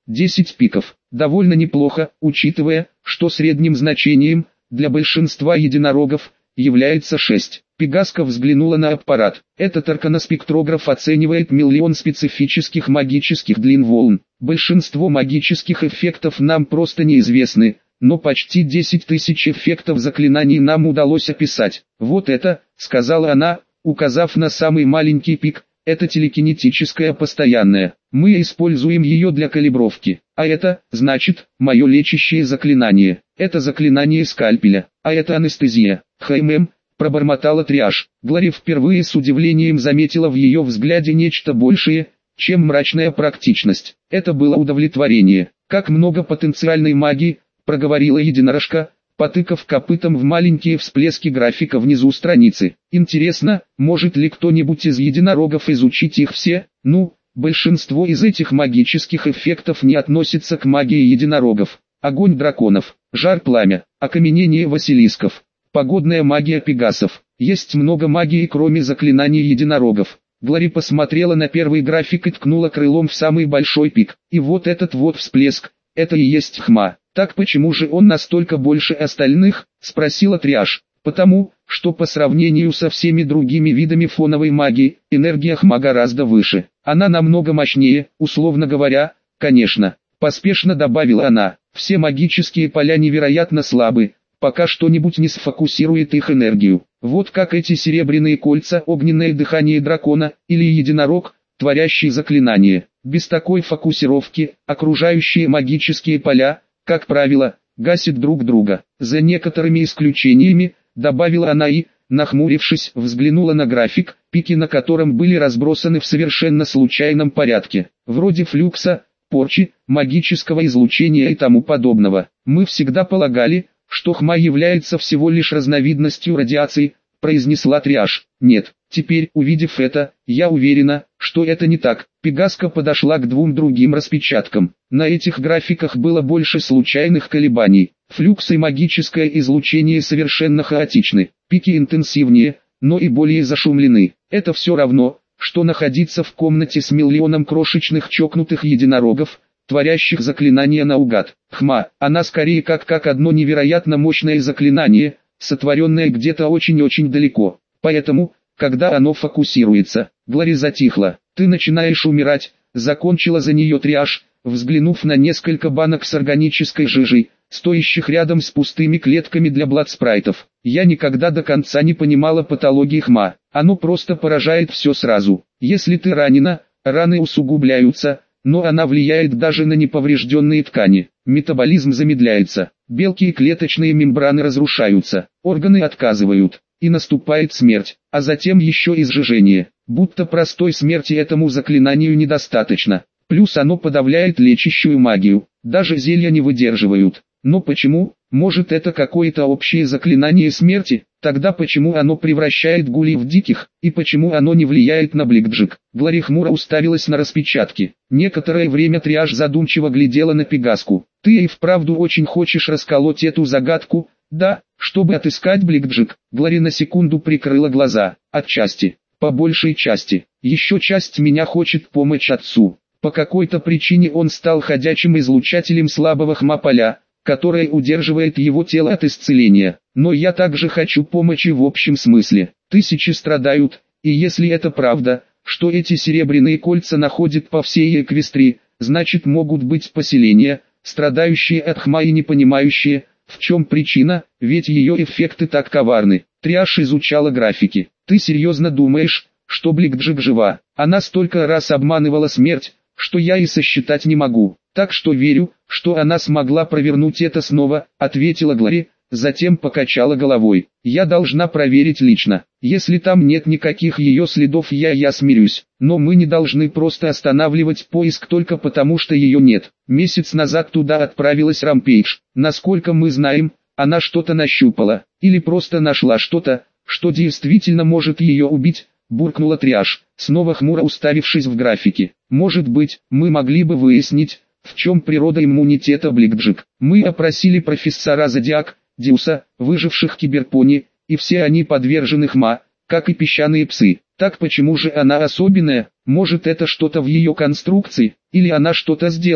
десять пиков. Довольно неплохо, учитывая, что средним значением для большинства единорогов является шесть. Пегаска взглянула на аппарат. Этот арканоспектрограф оценивает миллион специфических магических длин волн. Большинство магических эффектов нам просто неизвестны, но почти десять тысяч эффектов заклинаний нам удалось описать. Вот это, сказала она, указав на самый маленький пик, это телекинетическое постоянное. Мы используем ее для калибровки. А это, значит, мое лечащее заклинание. Это заклинание скальпеля. А это анестезия. Хм, пробормотала Триаш. Глори впервые с удивлением заметила в ее взгляде нечто большее, чем мрачная практичность. Это было удовлетворение. Как много потенциальной магии, проговорила единорожка, потыкав копытом в маленькие всплески графика внизу страницы. Интересно, может ли кто-нибудь из единорогов изучить их все? Ну, большинство из этих магических эффектов не относится к магии единорогов. Огонь драконов, жар пламя, окаменение василисков, погодная магия пегасов. Есть много магии, кроме заклинаний единорогов. Глори посмотрела на первый график и ткнула крылом в самый большой пик. И вот этот вот всплеск, это и есть хма. Так почему же он настолько больше остальных? Спросила Триаш. Потому, что по сравнению со всеми другими видами фоновой магии, энергия хма гораздо выше. Она намного мощнее, условно говоря, конечно. Поспешно добавила она. Все магические поля невероятно слабы, пока что-нибудь не сфокусирует их энергию. Вот как эти серебряные кольца, огненное дыхание дракона, или единорог, творящий заклинание. Без такой фокусировки, окружающие магические поля, как правило, гасят друг друга. За некоторыми исключениями, добавила она и, нахмурившись, взглянула на график, пики на котором были разбросаны в совершенно случайном порядке. Вроде флюкса, порчи, магического излучения и тому подобного. Мы всегда полагали, что хма является всего лишь разновидностью радиации, произнесла Триаш. Нет, теперь, увидев это, я уверена, что это не так. Пегаска подошла к двум другим распечаткам. На этих графиках было больше случайных колебаний. Флюкс и магическое излучение совершенно хаотичны. Пики интенсивнее, но и более зашумлены. Это все равно, что находиться в комнате с миллионом крошечных чокнутых единорогов, творящих заклинания наугад. Хма, она скорее как как одно невероятно мощное заклинание, сотворенное где-то очень-очень далеко. Поэтому, когда оно фокусируется, Глори затихла. Ты начинаешь умирать, закончила за нее Триаш, взглянув на несколько банок с органической жижей, стоящих рядом с пустыми клетками для бладспрайтов. Я никогда до конца не понимала патологии хма. Оно просто поражает все сразу. Если ты ранена, раны усугубляются, но она влияет даже на неповрежденные ткани. Метаболизм замедляется, белки и клеточные мембраны разрушаются, органы отказывают, и наступает смерть, а затем еще и сжижение. Будто простой смерти этому заклинанию недостаточно. Плюс оно подавляет лечащую магию, даже зелья не выдерживают. Но почему? Может, это какое-то общее заклинание смерти? Тогда почему оно превращает гулей в диких, и почему оно не влияет на Бликджик? Глори хмуро уставилась на распечатки. Некоторое время Триаш задумчиво глядела на Пегаску. Ты и вправду очень хочешь расколоть эту загадку? Да, чтобы отыскать Бликджик. Глори на секунду прикрыла глаза. Отчасти, по большей части. Еще часть меня хочет помочь отцу. По какой-то причине он стал ходячим излучателем слабого хма-поля, которое удерживает его тело от исцеления. Но я также хочу помощи в общем смысле. Тысячи страдают, и если это правда, что эти серебряные кольца находят по всей Эквестрии, значит могут быть поселения, страдающие от хма и не понимающие, в чем причина, ведь ее эффекты так коварны. Триаш изучала графики. Ты серьезно думаешь, что Бликджик жива? Она столько раз обманывала смерть, что я и сосчитать не могу. Так что верю, что она смогла провернуть это снова, ответила Глори, затем покачала головой. Я должна проверить лично. Если там нет никаких ее следов, я я смирюсь. Но мы не должны просто останавливать поиск только потому, что ее нет. Месяц назад туда отправилась Рампейдж. Насколько мы знаем, она что-то нащупала, или просто нашла что-то, что действительно может ее убить, буркнула Триаш, снова хмуро уставившись в графики. Может быть, мы могли бы выяснить, в чем природа иммунитета Бликджик. Мы опросили профессора Зодиак, Диуса, выживших киберпони, и все они подвержены хма, как и песчаные псы. Так почему же она особенная? Может, это что-то в ее конструкции, или она что-то сделала,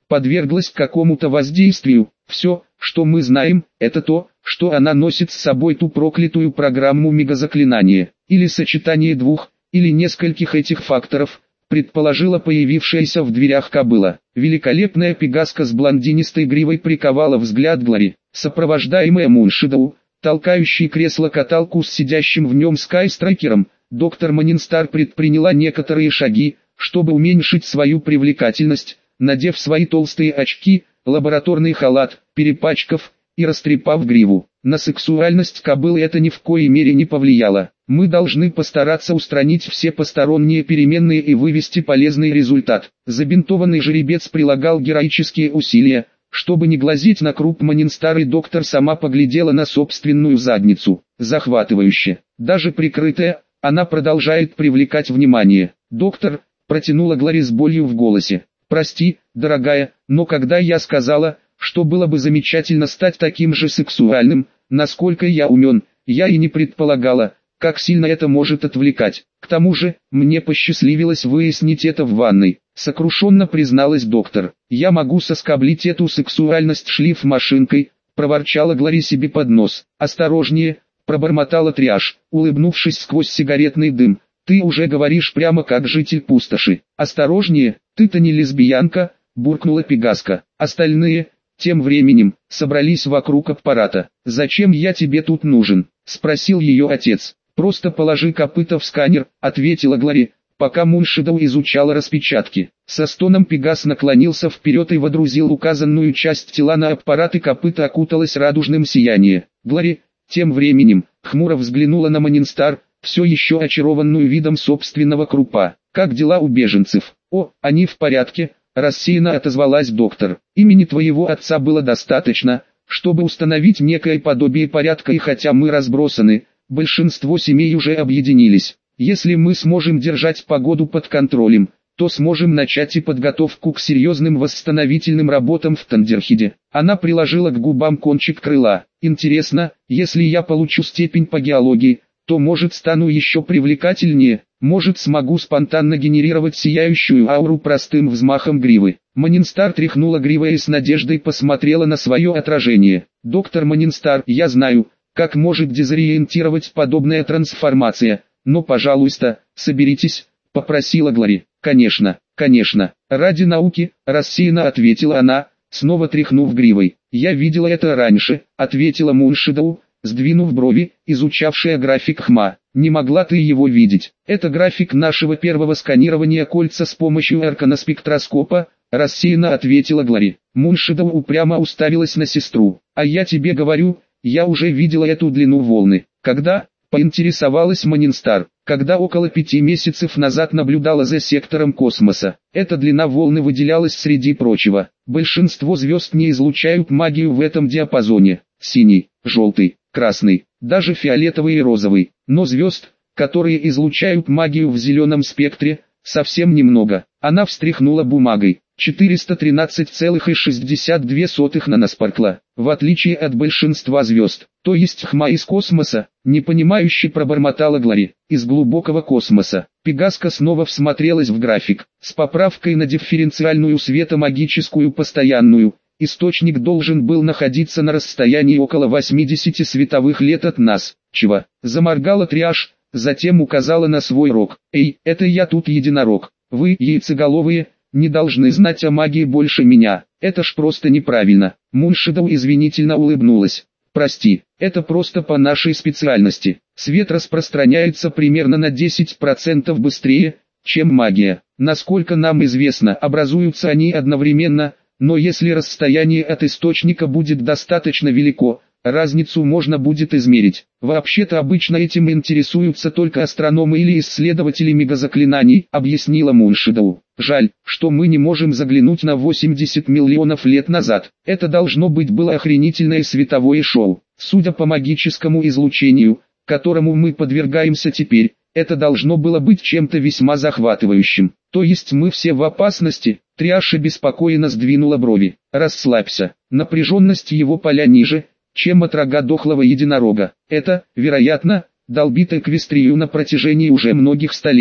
подверглась какому-то воздействию. Все, что мы знаем, это то, что она носит с собой ту проклятую программу мегазаклинания, или сочетание двух, или нескольких этих факторов, предположила появившаяся в дверях кобыла. Великолепная пегаска с блондинистой гривой приковала взгляд Глори, сопровождаемая Муншидоу, толкающий кресло-каталку с сидящим в нем скайстрайкером. Доктор Манинстар предприняла некоторые шаги, чтобы уменьшить свою привлекательность, надев свои толстые очки, лабораторный халат, перепачкав и растрепав гриву. На сексуальность кобылы это ни в коей мере не повлияло. Мы должны постараться устранить все посторонние переменные и вывести полезный результат. Забинтованный жеребец прилагал героические усилия, чтобы не глазеть на круп Манинстар, и доктор сама поглядела на собственную задницу. Захватывающе. Даже прикрытая, она продолжает привлекать внимание. Доктор, протянула Глори с болью в голосе. Прости, дорогая, но когда я сказала, что было бы замечательно стать таким же сексуальным, насколько я умен, я и не предполагала, как сильно это может отвлекать. К тому же, мне посчастливилось выяснить это в ванной. Сокрушенно призналась доктор. Я могу соскоблить эту сексуальность шлиф-машинкой, проворчала Глори себе под нос. Осторожнее, пробормотала Триаш, улыбнувшись сквозь сигаретный дым. Ты уже говоришь прямо как житель пустоши. Осторожнее, ты-то не лесбиянка, буркнула Пегаска. Остальные, тем временем, собрались вокруг аппарата. «Зачем я тебе тут нужен?» – спросил ее отец. «Просто положи копыта в сканер», – ответила Глори, пока Муншидоу изучала распечатки. Со стоном Пегас наклонился вперед и водрузил указанную часть тела на аппарат, и копыта окуталось радужным сиянием. Глори, тем временем, хмуро взглянула на Манинстар, все еще очарованную видом собственного крупа. «Как дела у беженцев?» «О, они в порядке», – рассеянно отозвалась доктор. «Имени твоего отца было достаточно, чтобы установить некое подобие порядка, и хотя мы разбросаны, большинство семей уже объединились. Если мы сможем держать погоду под контролем, то сможем начать и подготовку к серьезным восстановительным работам в Тандерхиде». Она приложила к губам кончик крыла. «Интересно, если я получу степень по геологии, то может стану еще привлекательнее, может смогу спонтанно генерировать сияющую ауру простым взмахом гривы». Манинстар тряхнула гривой и с надеждой посмотрела на свое отражение. «Доктор Манинстар, я знаю, как может дезориентировать подобная трансформация, но, пожалуйста, соберитесь», — попросила Глори. «Конечно, конечно, ради науки», — рассеянно ответила она, снова тряхнув гривой. «Я видела это раньше», — ответила Муншидоу, сдвинув брови, изучавшая график ХМА. «Не могла ты его видеть? Это график нашего первого сканирования кольца с помощью эрконоспектроскопа», — рассеянно ответила Глори. Муншидоу упрямо уставилась на сестру. «А я тебе говорю, я уже видела эту длину волны». «Когда?» — поинтересовалась Манинстар. «Когда около пяти месяцев назад наблюдала за сектором космоса. Эта длина волны выделялась среди прочего. Большинство звезд не излучают магию в этом диапазоне. Синий, желтый, красный, даже фиолетовый и розовый. Но звезд, которые излучают магию в зеленом спектре, совсем немного». Она встряхнула бумагой. четыреста тринадцать целых шестьдесят две сотых наноспаркла. В отличие от большинства звезд, то есть ХМА из космоса, непонимающе пробормотала Глори. «Из глубокого космоса». Пегаска снова всмотрелась в график. С поправкой на дифференциальную светомагическую постоянную, источник должен был находиться на расстоянии около восьмидесяти световых лет от нас. «Чего?» — заморгала Триаш, затем указала на свой рог. «Эй, это я тут единорог. Вы, яйцеголовые, не должны знать о магии больше меня. Это ж просто неправильно». Муншидоу извинительно улыбнулась. «Прости, это просто по нашей специальности. Свет распространяется примерно на десять процентов быстрее, чем магия. Насколько нам известно, образуются они одновременно, но если расстояние от источника будет достаточно велико, разницу можно будет измерить. Вообще-то обычно этим интересуются только астрономы или исследователи мегазаклинаний», — объяснила Муншидоу. «Жаль, что мы не можем заглянуть на восемьдесят миллионов лет назад. Это должно быть было охренительное световое шоу. Судя по магическому излучению, которому мы подвергаемся теперь, это должно было быть чем-то весьма захватывающим. То есть мы все в опасности?» Триаш обеспокоенно сдвинула брови. «Расслабься, напряженность его поля ниже, чем от рога дохлого единорога. Это, вероятно, долбит Эквестрию на протяжении уже многих столетий.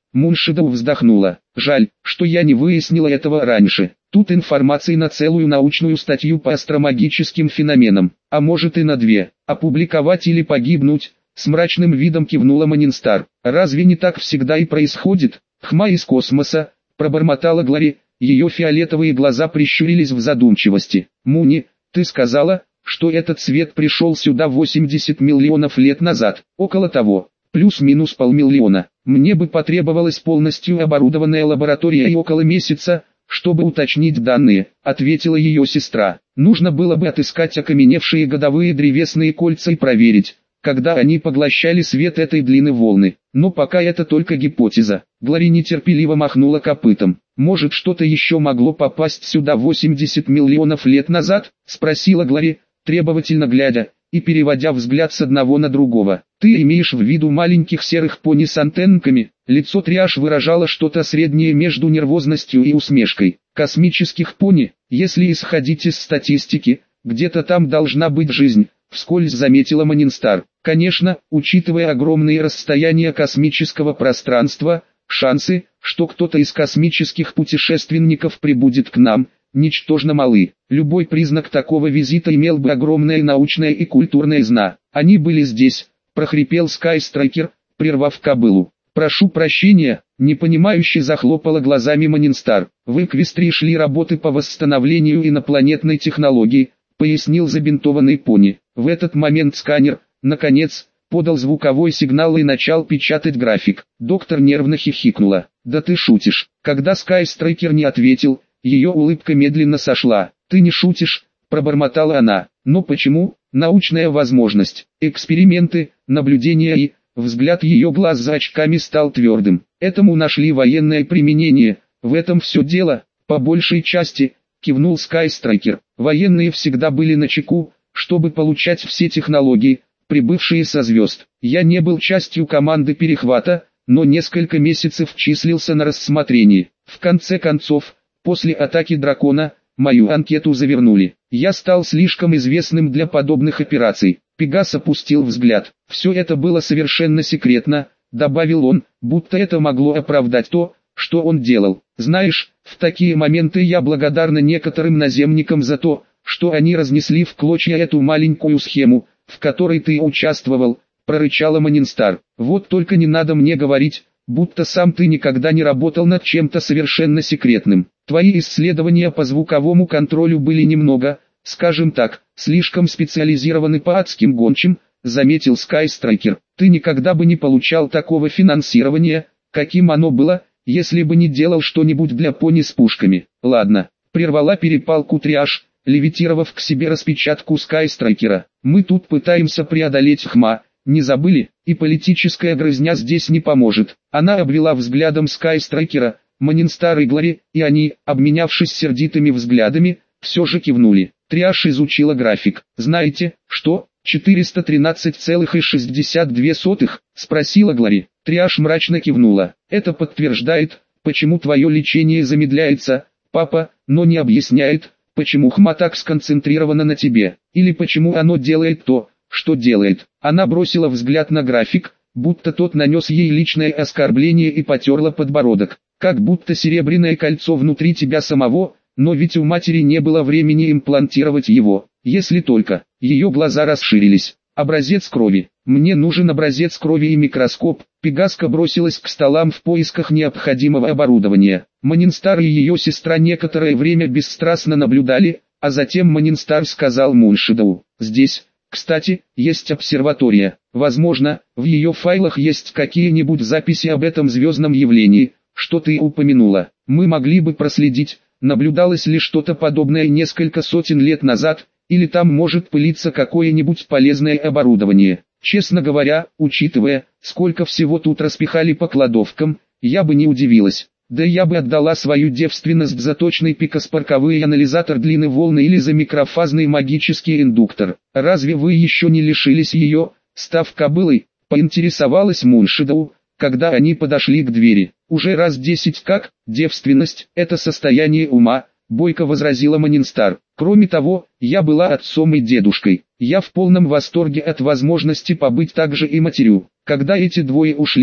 Муншидоу вздохнула. Жаль, что я не выяснила этого раньше. Тут информации на целую научную статью по астромагическим феноменам, а может и на две. Опубликовать или погибнуть? С мрачным видом кивнула Монинстар. Разве не так всегда и происходит? Хма из космоса, пробормотала Глори, ее фиолетовые глаза прищурились в задумчивости. Муни, ты сказала, что этот свет пришел сюда восемьдесят миллионов лет назад, около того, плюс-минус полмиллиона. Мне бы потребовалась полностью оборудованная лаборатория и около месяца, чтобы уточнить данные, ответила ее сестра. Нужно было бы отыскать окаменевшие годовые древесные кольца и проверить, когда они поглощали свет этой длины волны. Но пока это только гипотеза. Глори нетерпеливо махнула копытом. Может, что-то еще могло попасть сюда восемьдесят миллионов лет назад? Спросила Глори, требовательно глядя и переводя взгляд с одного на другого. Ты имеешь в виду маленьких серых пони с антеннками? Лицо Триаш выражало что-то среднее между нервозностью и усмешкой. Космических пони, если исходить из статистики, где-то там должна быть жизнь, вскользь заметила Монинстар. Конечно, учитывая огромные расстояния космического пространства, шансы, что кто-то из космических путешественников прибудет к нам, ничтожно малы. Любой признак такого визита имел бы огромное научное и культурное зна. Они были здесь, прохрипел Скайстрайкер, прервав кобылу. Прошу прощения, непонимающе захлопала глазами Монинстар. В Эквестрии шли работы по восстановлению инопланетной технологии, пояснил забинтованный пони. В этот момент сканер, наконец, подал звуковой сигнал и начал печатать график. Доктор нервно хихикнула. Да ты шутишь. Когда Скайстрайкер не ответил, ее улыбка медленно сошла. «Ты не шутишь», — пробормотала она. «Но почему? Научная возможность, эксперименты, наблюдения и...» Взгляд ее глаз за очками стал твердым. «Этому нашли военное применение, в этом все дело, по большей части», — кивнул Скайстрайкер. «Военные всегда были начеку, чтобы получать все технологии, прибывшие со звезд. Я не был частью команды перехвата, но несколько месяцев числился на рассмотрении. В конце концов, после атаки дракона, мою анкету завернули. Я стал слишком известным для подобных операций». Пегас опустил взгляд. «Все это было совершенно секретно», — добавил он, будто это могло оправдать то, что он делал. «Знаешь, в такие моменты я благодарна некоторым наземникам за то, что они разнесли в клочья эту маленькую схему, в которой ты участвовал», — прорычала Монинстар. «Вот только не надо мне говорить, будто сам ты никогда не работал над чем-то совершенно секретным. Твои исследования по звуковому контролю были немного, скажем так, слишком специализированы по адским гончим», — заметил Скайстрайкер. «Ты никогда бы не получал такого финансирования, каким оно было, если бы не делал что-нибудь для пони с пушками». «Ладно», — прервала перепалку Триаш, левитировав к себе распечатку Скайстрайкера. «Мы тут пытаемся преодолеть Хма, не забыли, и политическая грызня здесь не поможет». Она обвела взглядом Скайстрайкера, Монинстар и Глори, и они, обменявшись сердитыми взглядами, все же кивнули. Триаш изучила график. «Знаете, что, четыреста тринадцать целых шестьдесят две сотых?» — спросила Глори. Триаш мрачно кивнула. «Это подтверждает, почему твое лечение замедляется, папа, но не объясняет, почему Хма так сконцентрирована на тебе, или почему оно делает то, что делает». Она бросила взгляд на график, будто тот нанес ей личное оскорбление, и потерла подбородок. «Как будто серебряное кольцо внутри тебя самого, но ведь у матери не было времени имплантировать его, если только». Ее глаза расширились. «Образец крови. Мне нужен образец крови и микроскоп». Пегаска бросилась к столам в поисках необходимого оборудования. Монинстар и ее сестра некоторое время бесстрастно наблюдали, а затем Монинстар сказал Муншидоу: «Здесь, кстати, есть обсерватория. Возможно, в ее файлах есть какие-нибудь записи об этом звездном явлении, что ты упомянула. Мы могли бы проследить, наблюдалось ли что-то подобное несколько сотен лет назад, или там может пылиться какое-нибудь полезное оборудование. Честно говоря, учитывая, сколько всего тут распихали по кладовкам, я бы не удивилась. Да я бы отдала свою девственность за точный пикоспарковый анализатор длины волны или за микрофазный магический индуктор. Разве вы еще не лишились ее, став кобылой?» — поинтересовалась Муншидоу, когда они подошли к двери. «Уже раз десять как, девственность — это состояние ума», — бойко возразила Монинстар. «Кроме того, я была отцом и дедушкой. Я в полном восторге от возможности побыть также и матерью. Когда эти двое ушли,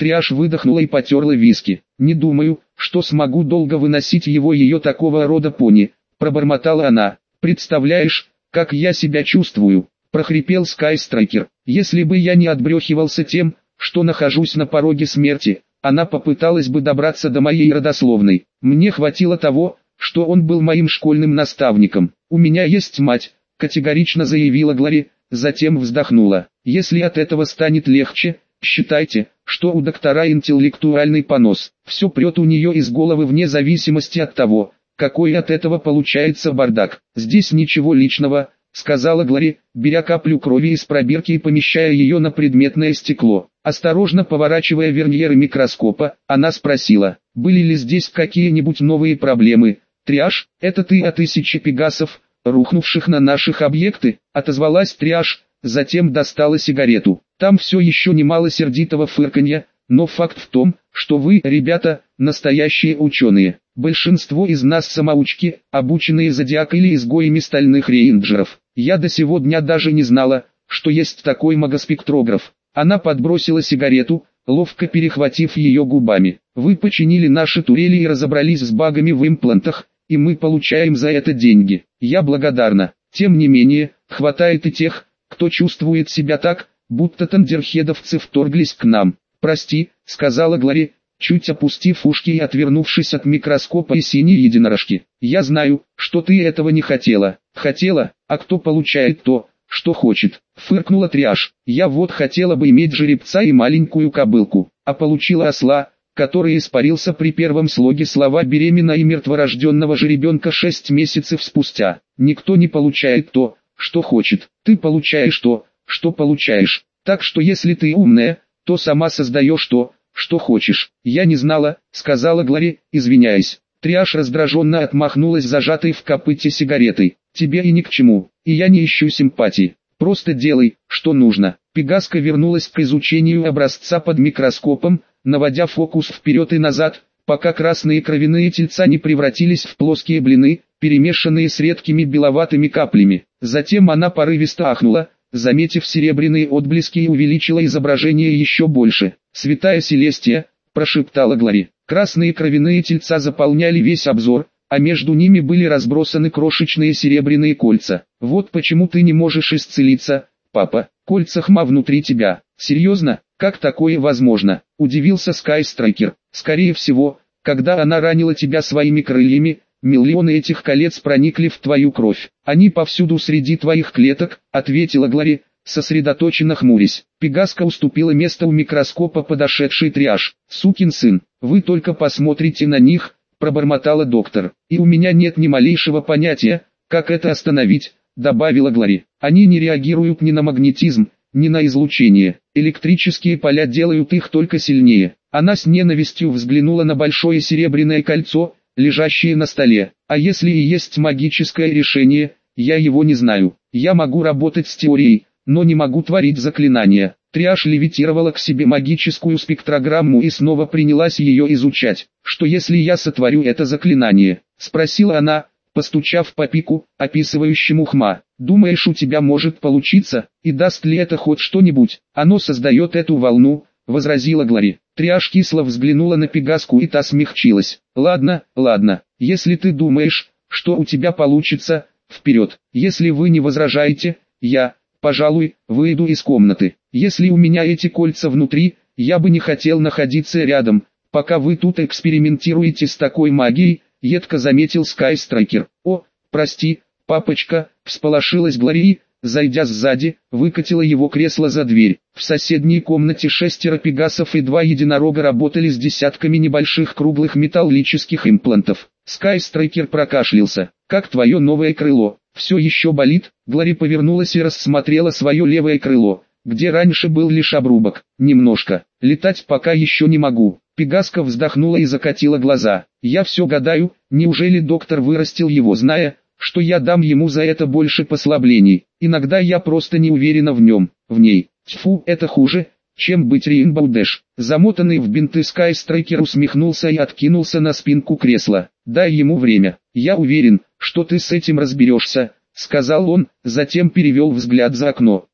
Триаш выдохнула и потерла виски. «Не думаю, что смогу долго выносить его ее такого рода пони», пробормотала она. «Представляешь, как я себя чувствую», прохрипел Скайстрайкер. «Если бы я не отбрехивался тем, что нахожусь на пороге смерти, она попыталась бы добраться до моей родословной. Мне хватило того, что он был моим школьным наставником. У меня есть мать», категорично заявила Глори, затем вздохнула. «Если от этого станет легче, считайте, что у доктора интеллектуальный понос. Все прет у нее из головы вне зависимости от того, какой от этого получается бардак. Здесь ничего личного», сказала Глори, беря каплю крови из пробирки и помещая ее на предметное стекло. Осторожно поворачивая верньеры микроскопа, она спросила, были ли здесь какие-нибудь новые проблемы. «Триаш, это ты о тысяче пегасов, рухнувших на наших объекты?» отозвалась Триаш, затем достала сигарету. «Там все еще немало сердитого фырканья, но факт в том, что вы, ребята, настоящие ученые. Большинство из нас самоучки, обученные зодиак или изгоями стальных рейнджеров. Я до сего дня даже не знала, что есть такой магоспектрограф». Она подбросила сигарету, ловко перехватив ее губами. «Вы починили наши турели и разобрались с багами в имплантах, и мы получаем за это деньги. Я благодарна. Тем не менее, хватает и тех, кто чувствует себя так, будто тандерхедовцы вторглись к нам. «Прости», — сказала Глори, чуть опустив ушки и отвернувшись от микроскопа и синей единорожки. «Я знаю, что ты этого не хотела». «Хотела, а кто получает то, что хочет?» Фыркнула Триаш. «Я вот хотела бы иметь жеребца и маленькую кобылку, а получила осла, который испарился при первом слоге слова беременна и мертворожденного жеребенка шесть месяцев спустя. Никто не получает то, что хочет. Ты получаешь то, что получаешь. Так что если ты умная, то сама создаешь то, что хочешь». «Я не знала», — сказала Глори, извиняясь. Триаш раздраженно отмахнулась зажатой в копыте сигаретой. «Тебе и ни к чему, и я не ищу симпатии. Просто делай, что нужно». Пегаска вернулась к изучению образца под микроскопом, наводя фокус вперед и назад, пока красные кровяные тельца не превратились в плоские блины, перемешанные с редкими беловатыми каплями. Затем она порывисто ахнула, заметив серебряные отблески, и увеличила изображение еще больше. «Святая Селестия», — прошептала Глори. Красные кровяные тельца заполняли весь обзор, а между ними были разбросаны крошечные серебряные кольца. «Вот почему ты не можешь исцелиться, папа. Кольца хма внутри тебя». «Серьезно? Как такое возможно?» — удивился Скайстрайкер. «Скорее всего, когда она ранила тебя своими крыльями, миллионы этих колец проникли в твою кровь. Они повсюду среди твоих клеток», — ответила Глори, сосредоточенно хмурясь. Пегаска уступила место у микроскопа подошедшей Триаш. «Сукин сын, вы только посмотрите на них», — пробормотала доктор. «И у меня нет ни малейшего понятия, как это остановить», — добавила Глори. «Они не реагируют ни на магнетизм, ни на излучение. Электрические поля делают их только сильнее». Она с ненавистью взглянула на большое серебряное кольцо, лежащее на столе. «А если и есть магическое решение, я его не знаю. Я могу работать с теорией, но не могу творить заклинания». Триаш левитировала к себе магическую спектрограмму и снова принялась ее изучать. «Что если я сотворю это заклинание?» — спросила она, постучав по пику, описывающему хма. «Думаешь, у тебя может получиться, и даст ли это хоть что-нибудь?» «Оно создает эту волну», — возразила Глори. Триаш кисло взглянула на Пегаску, и та смягчилась. «Ладно, ладно, если ты думаешь, что у тебя получится, вперед. Если вы не возражаете, я, пожалуй, выйду из комнаты. Если у меня эти кольца внутри, я бы не хотел находиться рядом, пока вы тут экспериментируете с такой магией», — едко заметил Скайстрайкер. «О, прости, папочка», — всполошилась Глори, зайдя сзади, выкатила его кресло за дверь. В соседней комнате шестеро пегасов и два единорога работали с десятками небольших круглых металлических имплантов. Скайстрайкер прокашлялся. «Как твое новое крыло? Все еще болит?» Глори повернулась и рассмотрела свое левое крыло, где раньше был лишь обрубок. «Немножко. Летать пока еще не могу». Пегаска вздохнула и закатила глаза. «Я все гадаю, неужели доктор вырастил его, зная, что я дам ему за это больше послаблений? Иногда я просто не уверена в нем, в ней. Тьфу, это хуже, чем быть Рейнбоу Дэш». Замотанный в бинты Скайстрайкер усмехнулся и откинулся на спинку кресла. «Дай ему время. Я уверен, что ты с этим разберешься», — сказал он, затем перевел взгляд за окно.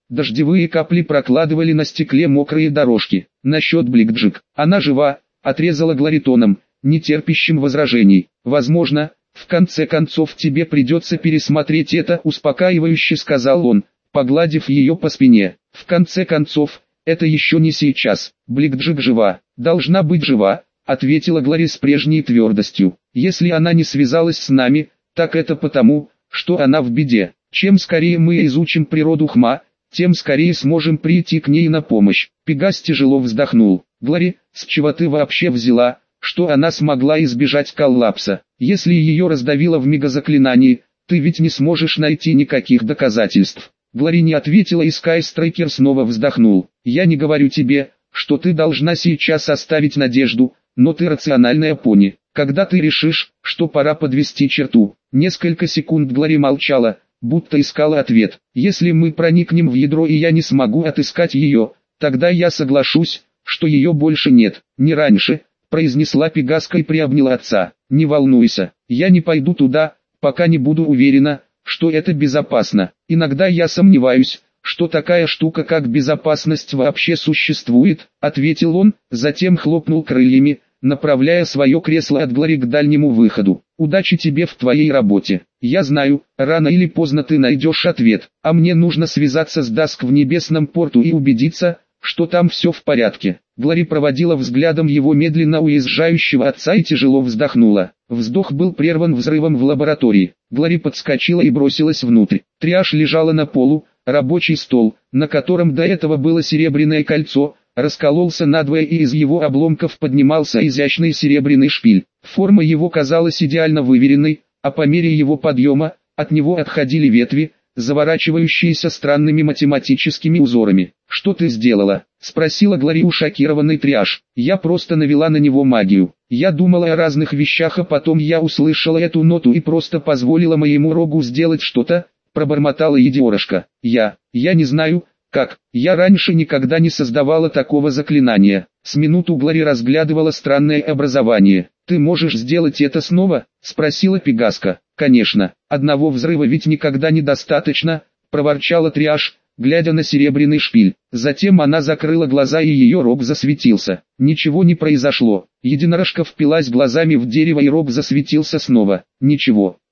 Дождевые капли прокладывали на стекле мокрые дорожки. Насчет Бликджик. Она жива, отрезала Гларитоном, не терпящим возражений. Возможно, в конце концов тебе придется пересмотреть это, успокаивающе сказал он, погладив ее по спине. В конце концов, это еще не сейчас. Бликджик жива, должна быть жива, ответила Глари с прежней твердостью. Если она не связалась с нами, так это потому, что она в беде. Чем скорее мы изучим природу Хма, тем скорее сможем прийти к ней на помощь. Пегас тяжело вздохнул. Глари, с чего ты вообще взяла, что она смогла избежать коллапса? Если ее раздавило в мегазаклинании, ты ведь не сможешь найти никаких доказательств. Глари не ответила, и Скайстрайкер снова вздохнул. Я не говорю тебе, что ты должна сейчас оставить надежду, но ты рациональная пони. Когда ты решишь, что пора подвести черту? Несколько секунд Глари молчала, будто искала ответ. Если мы проникнем в ядро и я не смогу отыскать ее, тогда я соглашусь, что ее больше нет. Не раньше, произнесла Пегаска и приобняла отца. Не волнуйся, я не пойду туда, пока не буду уверена, что это безопасно. Иногда я сомневаюсь, что такая штука как безопасность вообще существует, ответил он, затем хлопнул крыльями, направляя свое кресло от Глари к дальнему выходу. Удачи тебе в твоей работе. Я знаю, рано или поздно ты найдешь ответ, а мне нужно связаться с Даск в небесном порту и убедиться, что там все в порядке. Глари проводила взглядом его медленно уезжающего отца и тяжело вздохнула. Вздох был прерван взрывом в лаборатории. Глари подскочила и бросилась внутрь. Триаж лежала на полу, рабочий стол, на котором до этого было серебряное кольцо, раскололся надвое, и из его обломков поднимался изящный серебряный шпиль. Форма его казалась идеально выверенной, а по мере его подъема, от него отходили ветви, заворачивающиеся странными математическими узорами. «Что ты сделала?» — спросила Глари у шокированный Триаж. «Я просто навела на него магию. Я думала о разных вещах, а потом я услышала эту ноту и просто позволила моему рогу сделать что-то», — пробормотала едиорожка. «Я, я не знаю, как, я раньше никогда не создавала такого заклинания». С минуту Глари разглядывала странное образование. «Ты можешь сделать это снова?» — спросила Пегаска. «Конечно, одного взрыва ведь никогда недостаточно», — проворчала Триаж, глядя на серебряный шпиль. Затем она закрыла глаза, и ее рог засветился. Ничего не произошло. Единорожка впилась глазами в дерево, и рог засветился снова. Ничего.